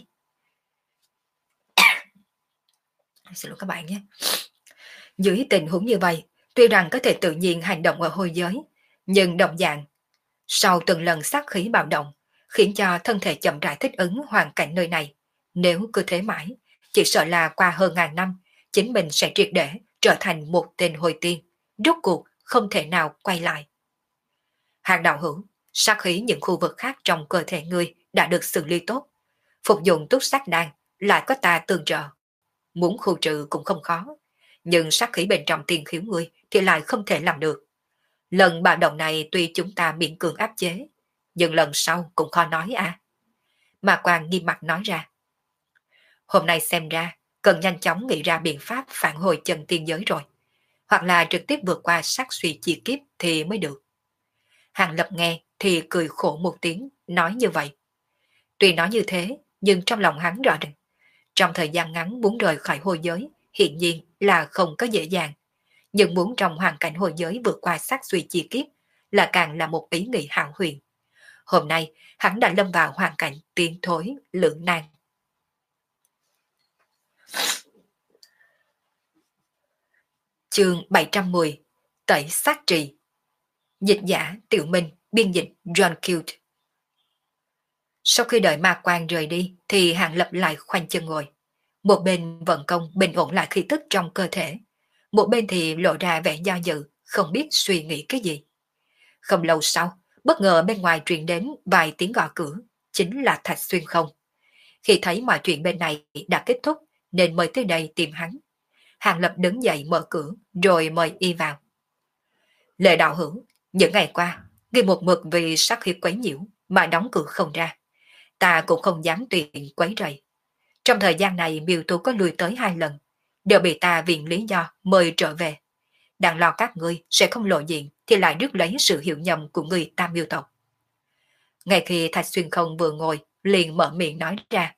Xin lỗi các bạn nhé. Dưới tình huống như vậy, tuy rằng có thể tự nhiên hành động ở hồi giới, nhưng đồng dạng, sau từng lần sát khí bạo động, khiến cho thân thể chậm rãi thích ứng hoàn cảnh nơi này. Nếu cứ thế mãi, chỉ sợ là qua hơn ngàn năm, chính mình sẽ triệt để trở thành một tên hồi tiên, rốt cuộc không thể nào quay lại. Hàng đạo hữu, sát khí những khu vực khác trong cơ thể ngươi đã được xử lý tốt. Phục dụng túc sát đan lại có ta tương trợ. Muốn khu trừ cũng không khó, nhưng sát khí bên trong tiền khiếu ngươi thì lại không thể làm được. Lần bạo động này tuy chúng ta miễn cường áp chế, nhưng lần sau cũng khó nói à. Mà Quang nghiêm mặt nói ra. Hôm nay xem ra, cần nhanh chóng nghĩ ra biện pháp phản hồi chân tiên giới rồi. Hoặc là trực tiếp vượt qua sát suy chi kiếp thì mới được. Hàng Lập nghe thì cười khổ một tiếng, nói như vậy. Tuy nói như thế, nhưng trong lòng hắn rõ ràng. Trong thời gian ngắn muốn rời khỏi hồi giới, hiện nhiên là không có dễ dàng. Nhưng muốn trong hoàn cảnh hồi giới vượt qua sát suy chi kiếp là càng là một ý nghĩ hão huyền. Hôm nay, hắn đã lâm vào hoàn cảnh tiến thối, lưỡng nan. Chương bảy trăm mười Tẩy sát trì. Dịch giả Tiểu Minh, biên dịch John Cute. Sau khi đợi ma quan rời đi thì Hàng Lập lại khoanh chân ngồi. Một bên vận công bình ổn lại khí tức trong cơ thể. Một bên thì lộ ra vẻ do dự, không biết suy nghĩ cái gì. Không lâu sau, bất ngờ bên ngoài truyền đến vài tiếng gõ cửa, chính là Thạch Xuyên Không. Khi thấy mọi chuyện bên này đã kết thúc nên mới tới đây tìm hắn. Hàng Lập đứng dậy mở cửa rồi mời y vào. Lệ đạo hữu, những ngày qua, ghi một mực vì sát khí quấy nhiễu mà đóng cửa không ra. Ta cũng không dám tùy tiện quấy rầy. Trong thời gian này Miêu Tu có lui tới hai lần, đều bị ta viện lý do mời trở về. Đang lo các ngươi sẽ không lộ diện thì lại rước lấy sự hiểu nhầm của người Tam Miêu tộc. Ngay khi Thạch Xuyên Không vừa ngồi, liền mở miệng nói ra.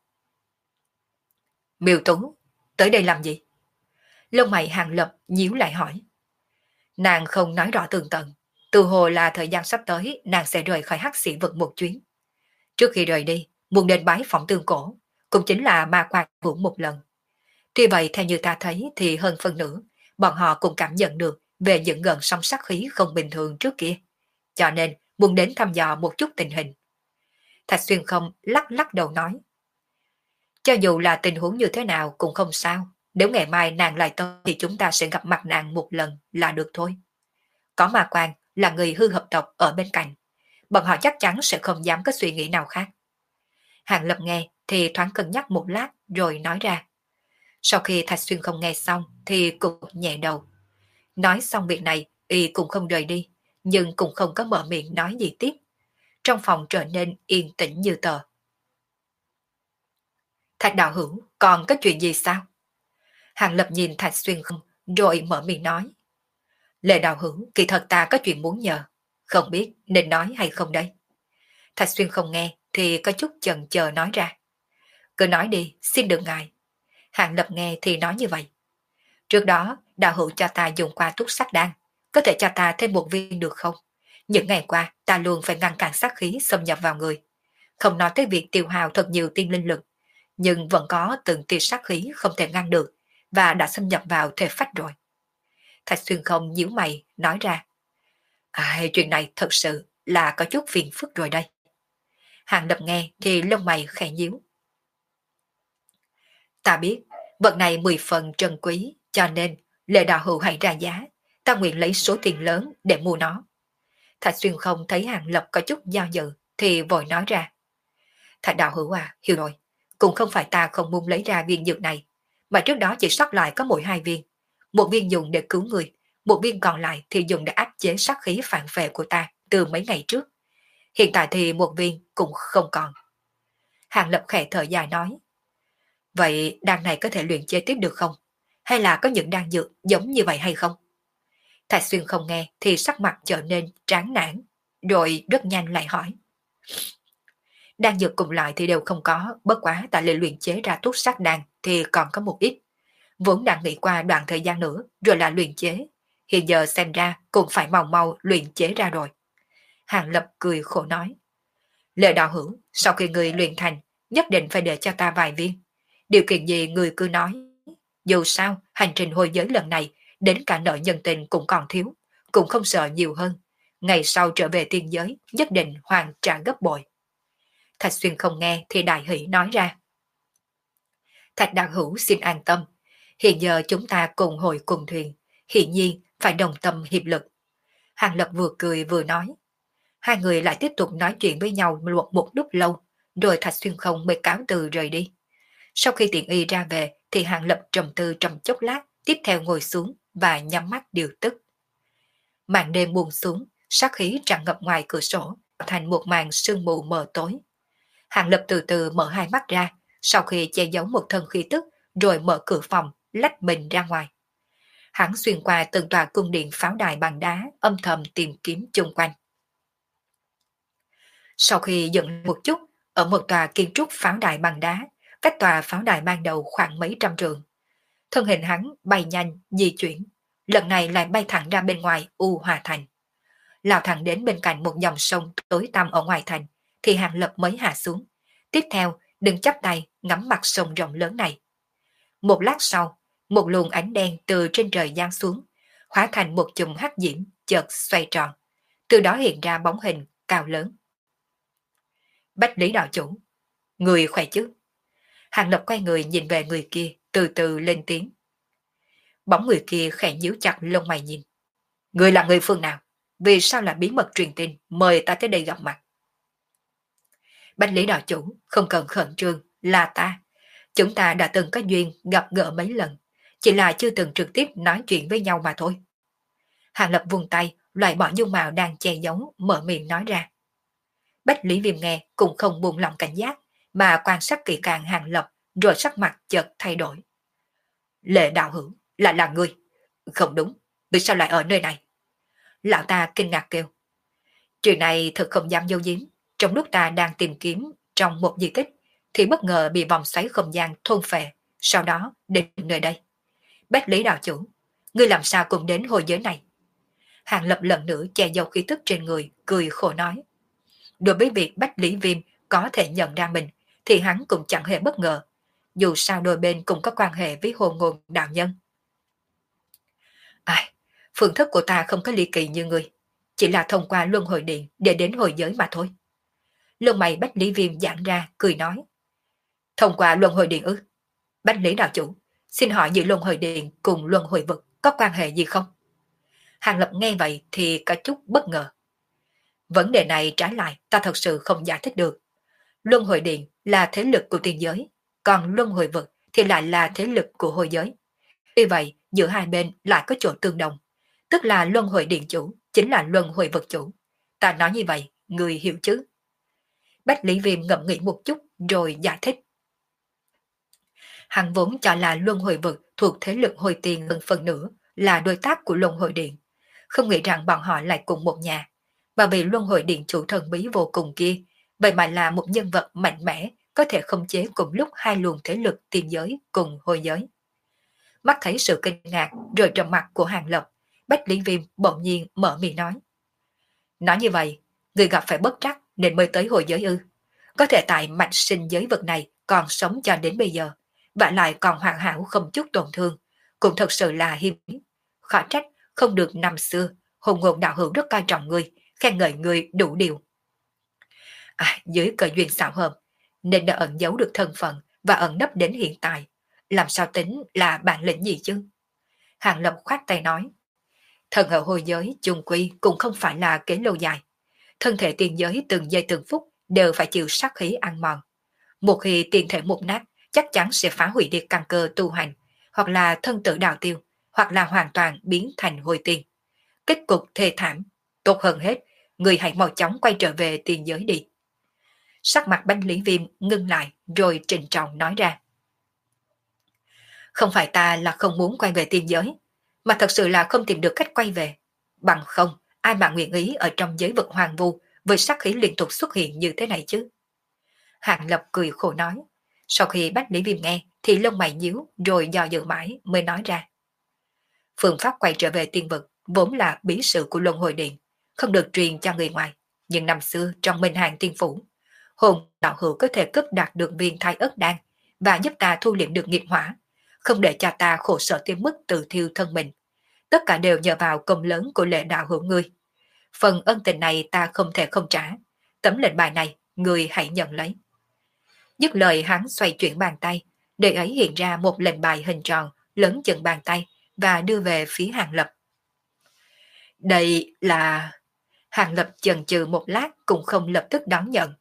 Miêu Tú, tới đây làm gì? Lông mày Hàng Lập nhíu lại hỏi. Nàng không nói rõ tường tận, từ hồ là thời gian sắp tới nàng sẽ rời khỏi Hắc Sĩ Vực một chuyến. Trước khi rời đi, muốn đến bái phỏng tương cổ, cũng chính là ma quạt vũ một lần. Tuy vậy theo như ta thấy thì hơn phần nữa, bọn họ cũng cảm nhận được về những gần song sát khí không bình thường trước kia. Cho nên muốn đến thăm dò một chút tình hình. Thạch Xuyên Không lắc lắc đầu nói. Cho dù là tình huống như thế nào cũng không sao. Nếu ngày mai nàng lại tới thì chúng ta sẽ gặp mặt nàng một lần là được thôi. Có ma quan là người hư hợp tộc ở bên cạnh. Bọn họ chắc chắn sẽ không dám có suy nghĩ nào khác. Hàng Lập nghe thì thoáng cân nhắc một lát rồi nói ra. Sau khi Thạch Xuyên Không nghe xong thì cũng nhẹ đầu. Nói xong việc này y cũng không rời đi, nhưng cũng không có mở miệng nói gì tiếp. Trong phòng trở nên yên tĩnh như tờ. Thạch đạo hữu, còn có chuyện gì sao? Hàng Lập nhìn Thạch Xuyên Không rồi mở miệng nói. Lệ đạo hữu, kỳ thật ta có chuyện muốn nhờ. Không biết nên nói hay không đây? Thạch Xuyên Không nghe thì có chút chần chờ nói ra. Cứ nói đi, xin được ngài. Hàng Lập nghe thì nói như vậy. Trước đó, đạo hữu cho ta dùng qua túc sát đan. Có thể cho ta thêm một viên được không? Những ngày qua, ta luôn phải ngăn cản sát khí xâm nhập vào người. Không nói tới việc tiêu hao thật nhiều tiên linh lực, nhưng vẫn có từng tia sát khí không thể ngăn được và đã xâm nhập vào thể phách rồi. Thạch Xuyên Không nhíu mày, nói ra. À, chuyện này thật sự là có chút phiền phức rồi đây. Hàng Lập nghe thì lông mày khẽ nhíu. Ta biết, vật này mười phần trân quý, cho nên Lệ đạo hữu hãy ra giá, ta nguyện lấy số tiền lớn để mua nó. Thạch Xuyên Không thấy Hàng Lập có chút do dự thì vội nói ra. Thạch đạo hữu à, hiểu rồi, cũng không phải ta không muốn lấy ra viên dược này, mà trước đó chỉ sót lại có mỗi hai viên. Một viên dùng để cứu người, một viên còn lại thì dùng để áp chế sát khí phản vệ của ta từ mấy ngày trước. Hiện tại thì một viên cũng không còn. Hàng Lập khẽ thở dài nói. Vậy đan này có thể luyện chế tiếp được không? Hay là có những đan dược giống như vậy hay không? Thạch Xuyên Không nghe thì sắc mặt trở nên tráng nản, rồi rất nhanh lại hỏi. Đan dược cùng lại thì đều không có, bất quá tại lệ luyện chế ra thuốc sát đan thì còn có một ít. Vốn đang nghĩ qua đoạn thời gian nữa rồi là luyện chế, hiện giờ xem ra cũng phải mau mau luyện chế ra rồi. Hàng Lập cười khổ nói. Lệ đạo hữu, sau khi người luyện thành, nhất định phải để cho ta vài viên. Điều kiện gì người cứ nói. Dù sao, hành trình hồi giới lần này, đến cả nợ nhân tình cũng còn thiếu, cũng không sợ nhiều hơn. Ngày sau trở về tiên giới, nhất định hoàn trả gấp bội. Thạch Xuyên không nghe thì đại hỷ nói ra. Thạch đạo hữu xin an tâm. Hiện giờ chúng ta cùng hội cùng thuyền, hiển nhiên phải đồng tâm hiệp lực. Hàng Lập vừa cười vừa nói. Hai người lại tiếp tục nói chuyện với nhau một, một lúc lâu, rồi Thạch Xuyên không mới cáo từ rời đi. Sau khi tiện y ra về thì Hàng Lập trầm tư trong chốc lát, tiếp theo ngồi xuống và nhắm mắt điều tức. Màn đêm buông xuống, sát khí tràn ngập ngoài cửa sổ, thành một màn sương mù mờ tối. Hàng Lập từ từ mở hai mắt ra, sau khi che giấu một thân khí tức, rồi mở cửa phòng, lách mình ra ngoài. Hắn xuyên qua từng tòa cung điện pháo đài bằng đá, âm thầm tìm kiếm chung quanh. Sau khi dựng một chút, ở một tòa kiến trúc pháo đài bằng đá, cách tòa pháo đài ban đầu khoảng mấy trăm trường. Thân hình hắn bay nhanh, di chuyển, lần này lại bay thẳng ra bên ngoài U Hòa Thành. Lao thẳng đến bên cạnh một dòng sông tối tăm ở ngoài thành, thì Hàng Lập mới hạ xuống. Tiếp theo, đừng chắp tay ngắm mặt sông rộng lớn này. Một lát sau, một luồng ánh đen từ trên trời giáng xuống, hóa thành một chùm hắc diễm chợt xoay tròn. Từ đó hiện ra bóng hình cao lớn. Bách Lý đạo chủ, người khỏe chứ? Hàng Lập quay người nhìn về người kia, từ từ lên tiếng. Bóng người kia khẽ nhíu chặt lông mày nhìn. Người là người phương nào? Vì sao là bí mật truyền tin mời ta tới đây gặp mặt? Bách Lý đạo chủ, không cần khẩn trương, là ta. Chúng ta đã từng có duyên gặp gỡ mấy lần, chỉ là chưa từng trực tiếp nói chuyện với nhau mà thôi. Hàng Lập vùng tay, loại bỏ dung mạo đang che giấu, mở miệng nói ra. Bách Lý Viêm nghe cũng không buông lòng cảnh giác, mà quan sát kỹ càng Hàng Lập, rồi sắc mặt chợt thay đổi. Lệ đạo hữu, là là ngươi. Không đúng, vì sao lại ở nơi này? Lão ta kinh ngạc kêu. Chuyện này thật không dám giấu giếm. Trong lúc ta đang tìm kiếm trong một di tích, thì bất ngờ bị vòng xoáy không gian thôn phệ, sau đó đến nơi đây. Bách Lý đạo chủ, ngươi làm sao cùng đến hồi giới này? Hàng Lập lần nữa che giấu khí tức trên người, cười khổ nói. Đối với việc Bách Lý Viêm có thể nhận ra mình, thì hắn cũng chẳng hề bất ngờ. Dù sao đôi bên cũng có quan hệ với hồn ngôn đạo nhân. Ai, phương thức của ta không có ly kỳ như ngươi, chỉ là thông qua luân hồi điện để đến hồi giới mà thôi. Lông mày Bách Lý Viêm giãn ra, cười nói. Thông qua luân hồi điện ư? Bách Lý đạo chủ, xin hỏi giữa luân hồi điện cùng luân hồi vực có quan hệ gì không? Hàng Lập nghe vậy thì có chút bất ngờ. Vấn đề này trái lại ta thật sự không giải thích được. Luân hồi điện là thế lực của tiên giới, còn luân hồi vực thì lại là thế lực của hồi giới. Vì vậy, giữa hai bên lại có chỗ tương đồng, tức là luân hồi điện chủ chính là luân hồi vực chủ. Ta nói như vậy, người hiểu chứ? Bách Lý Viêm ngẫm nghĩ một chút rồi giải thích. Hắn vốn cho là luân hồi vực thuộc thế lực hồi tiền hơn phần nữa là đối tác của luân hồi điện, không nghĩ rằng bọn họ lại cùng một nhà. Và vì luân hồi điện chủ thần bí vô cùng kia, vậy mà là một nhân vật mạnh mẽ có thể khống chế cùng lúc hai luồng thế lực tiên giới cùng hồi giới. Mắt thấy sự kinh ngạc rồi trầm mặt của Hàng Lập, Bách Lý Viêm bỗng nhiên mở miệng nói. Nói như vậy, người gặp phải bất trắc nên mới tới hồi giới ư? Có thể tại mạnh sinh giới vực này còn sống cho đến bây giờ, và lại còn hoàn hảo không chút tổn thương, cũng thật sự là hiếm. Khó trách không được năm xưa, hồn ngôn đạo hữu rất coi trọng người, khen ngợi người đủ điều. À, dưới cờ duyên xảo hợp, nên đã ẩn giấu được thân phận và ẩn nấp đến hiện tại. Làm sao tính là bản lĩnh gì chứ? Hàng Lập khoát tay nói. Thần ở hồi giới chung quy cũng không phải là kế lâu dài. Thân thể tiền giới từng giây từng phút đều phải chịu sát khí ăn mòn. Một khi tiền thể mục nát, chắc chắn sẽ phá hủy đi căn cơ tu hành, hoặc là thân tử đạo tiêu, hoặc là hoàn toàn biến thành hồi tiền. Kết cục thê thảm. Tốt hơn hết, người hãy mau chóng quay trở về tiền giới đi. Sắc mặt Bách Lý Viêm ngưng lại rồi trịnh trọng nói ra. Không phải ta là không muốn quay về tiên giới, mà thật sự là không tìm được cách quay về. Bằng không, ai mà nguyện ý ở trong giới vực hoàng vu với sát khí liên tục xuất hiện như thế này chứ? Hạng Lập cười khổ nói. Sau khi Bách Lý Viêm nghe thì lông mày nhíu rồi do dự mãi mới nói ra. Phương pháp quay trở về tiên vực vốn là bí sự của Luân Hồi Điện, không được truyền cho người ngoài. Nhưng năm xưa trong Minh Hàng Tiên Phủ, hồn đạo hữu có thể cướp đoạt được viên thái ất đan và giúp ta thu liệm được nghiệp hỏa, không để cha ta khổ sở tới mức tự thiêu thân mình. Tất cả đều nhờ vào công lớn của Lệ đạo hữu ngươi. Phần ân tình này ta không thể không trả. Tấm lệnh bài này, ngươi hãy nhận lấy. Dứt lời hắn xoay chuyển bàn tay, để ấy hiện ra một lệnh bài hình tròn, lớn chừng bàn tay, và đưa về phía Hàng Lập. Đây là... Hàng Lập chần chừ một lát cũng không lập tức đón nhận.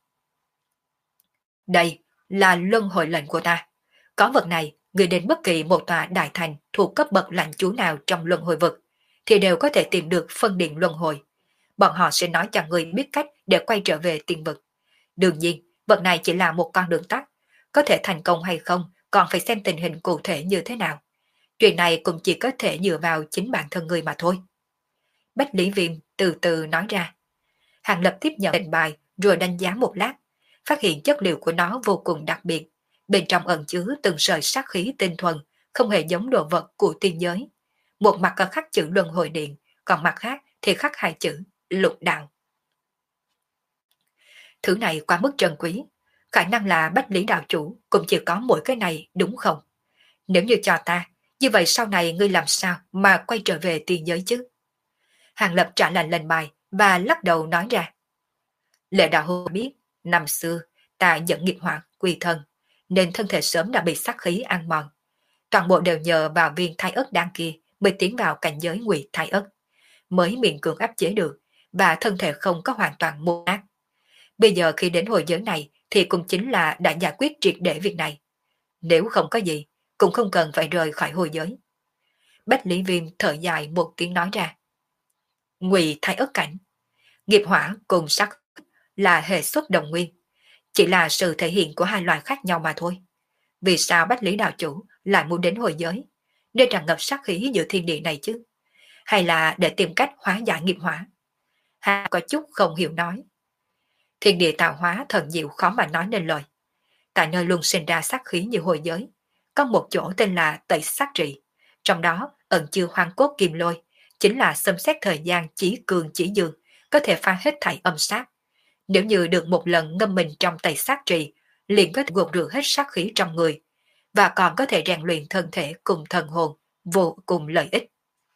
Đây là luân hồi lệnh của ta. Có vật này, người đến bất kỳ một tòa đại thành thuộc cấp bậc lãnh chúa nào trong luân hồi vực, thì đều có thể tìm được phân điện luân hồi. Bọn họ sẽ nói cho người biết cách để quay trở về tiên vực. Đương nhiên, vật này chỉ là một con đường tắt. Có thể thành công hay không, còn phải xem tình hình cụ thể như thế nào. Chuyện này cũng chỉ có thể dựa vào chính bản thân người mà thôi. Bách Lý Viêm từ từ nói ra. Hàng Lập tiếp nhận lệnh bài rồi đánh giá một lát, phát hiện chất liệu của nó vô cùng đặc biệt. Bên trong ẩn chứa từng sợi sát khí tinh thuần, không hề giống đồ vật của tiên giới. Một mặt có khắc chữ luân hồi điện, còn mặt khác thì khắc hai chữ lục đạo. Thứ này quá mức trân quý, khả năng là Bách Lý đạo chủ cũng chỉ có mỗi cái này đúng không? Nếu như cho ta, như vậy sau này ngươi làm sao mà quay trở về tiên giới chứ? Hàng Lập trả lại lệnh bài và lắc đầu nói ra. Lệ đạo hữu biết, năm xưa ta dẫn nghiệp hỏa quy thân, nên thân thể sớm đã bị sát khí ăn mòn. Toàn bộ đều nhờ vào viên thái ất đan kia mới tiến vào cảnh giới ngụy thái ất, mới miễn cưỡng áp chế được, và thân thể không có hoàn toàn mục nát. Bây giờ khi đến hồi giới này thì cũng chính là đã giải quyết triệt để việc này. Nếu không có gì, cũng không cần phải rời khỏi hồi giới. Bách Lý Viêm thở dài một tiếng nói ra. Ngụy thái ất cảnh, nghiệp hỏa cùng sắc là hệ xuất đồng nguyên, chỉ là sự thể hiện của hai loại khác nhau mà thôi. Vì sao Bách Lý đạo chủ lại muốn đến hồi giới, để tràn ngập sát khí giữa thiên địa này chứ? Hay là để tìm cách hóa giải nghiệp hỏa? Hà có chút không hiểu nói. Thiên địa tạo hóa thần diệu khó mà nói nên lời. Tại nơi luôn sinh ra sát khí như hồi giới, có một chỗ tên là Tẩy Sát Trị, trong đó ẩn chứa hoang cốt kim lôi, chính là xâm xét thời gian chỉ cường chỉ dương, có thể phá hết thảy âm sát. Nếu như được một lần ngâm mình trong Tẩy Sát Trì, liền có thể gột rửa hết sát khí trong người, và còn có thể rèn luyện thân thể cùng thần hồn, vô cùng lợi ích.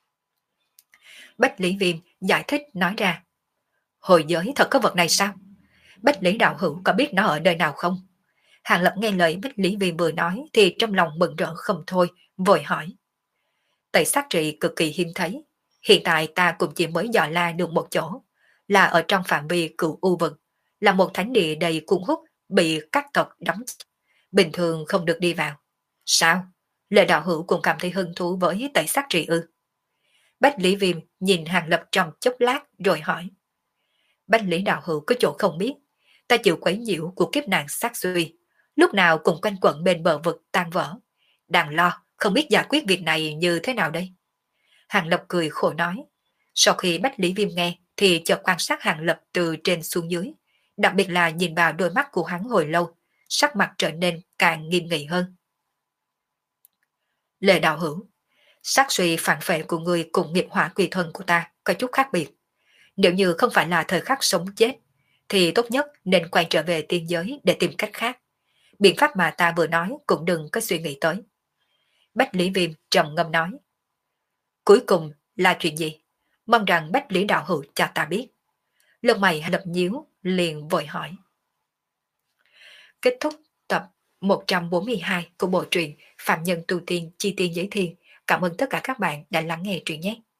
Bách Lý Viêm giải thích nói ra. Hồi giới thật có vật này sao? Bách Lý đạo hữu có biết nó ở nơi nào không? Hàng Lập nghe lời Bách Lý Viêm vừa nói thì trong lòng mừng rỡ không thôi, vội hỏi. Tẩy Sát Trì cực kỳ hiếm thấy, hiện tại ta cũng chỉ mới dò la được một chỗ, là ở trong phạm vi Cửu U vực, là một thánh địa đầy cuốn hút, bị các tộc đóng, bình thường không được đi vào. Sao? Lệ đạo hữu cũng cảm thấy hứng thú với Tẩy Sát Trì ư? Bách Lý Viêm nhìn Hàng Lập trong chốc lát rồi hỏi. Bách Lý đạo hữu có chỗ không biết, ta chịu quấy nhiễu của kiếp nạn sát suy, lúc nào cũng quanh quẩn bên bờ vực tan vỡ, đang lo không biết giải quyết việc này như thế nào đây. Hàng Lập cười khổ nói. Sau khi Bách Lý Viêm nghe thì chợt quan sát Hàng Lập từ trên xuống dưới, đặc biệt là nhìn vào đôi mắt của hắn hồi lâu, sắc mặt trở nên càng nghiêm nghị hơn. Lệ đạo hữu, sát suy phản phệ của người cùng nghiệp hỏa quy thân của ta có chút khác biệt. Nếu như không phải là thời khắc sống chết, thì tốt nhất nên quay trở về tiên giới để tìm cách khác. Biện pháp mà ta vừa nói cũng đừng có suy nghĩ tới. Bách Lý Viêm trầm ngâm nói. Cuối cùng là chuyện gì? Mong rằng Bách Lý đạo hữu cho ta biết. Lông mày lập nhíu liền vội hỏi. Kết thúc tập một trăm bốn mươi hai của bộ truyện Phạm Nhân Tu Tiên Chi Tiên Giới Thiên. Cảm ơn tất cả các bạn đã lắng nghe truyện nhé.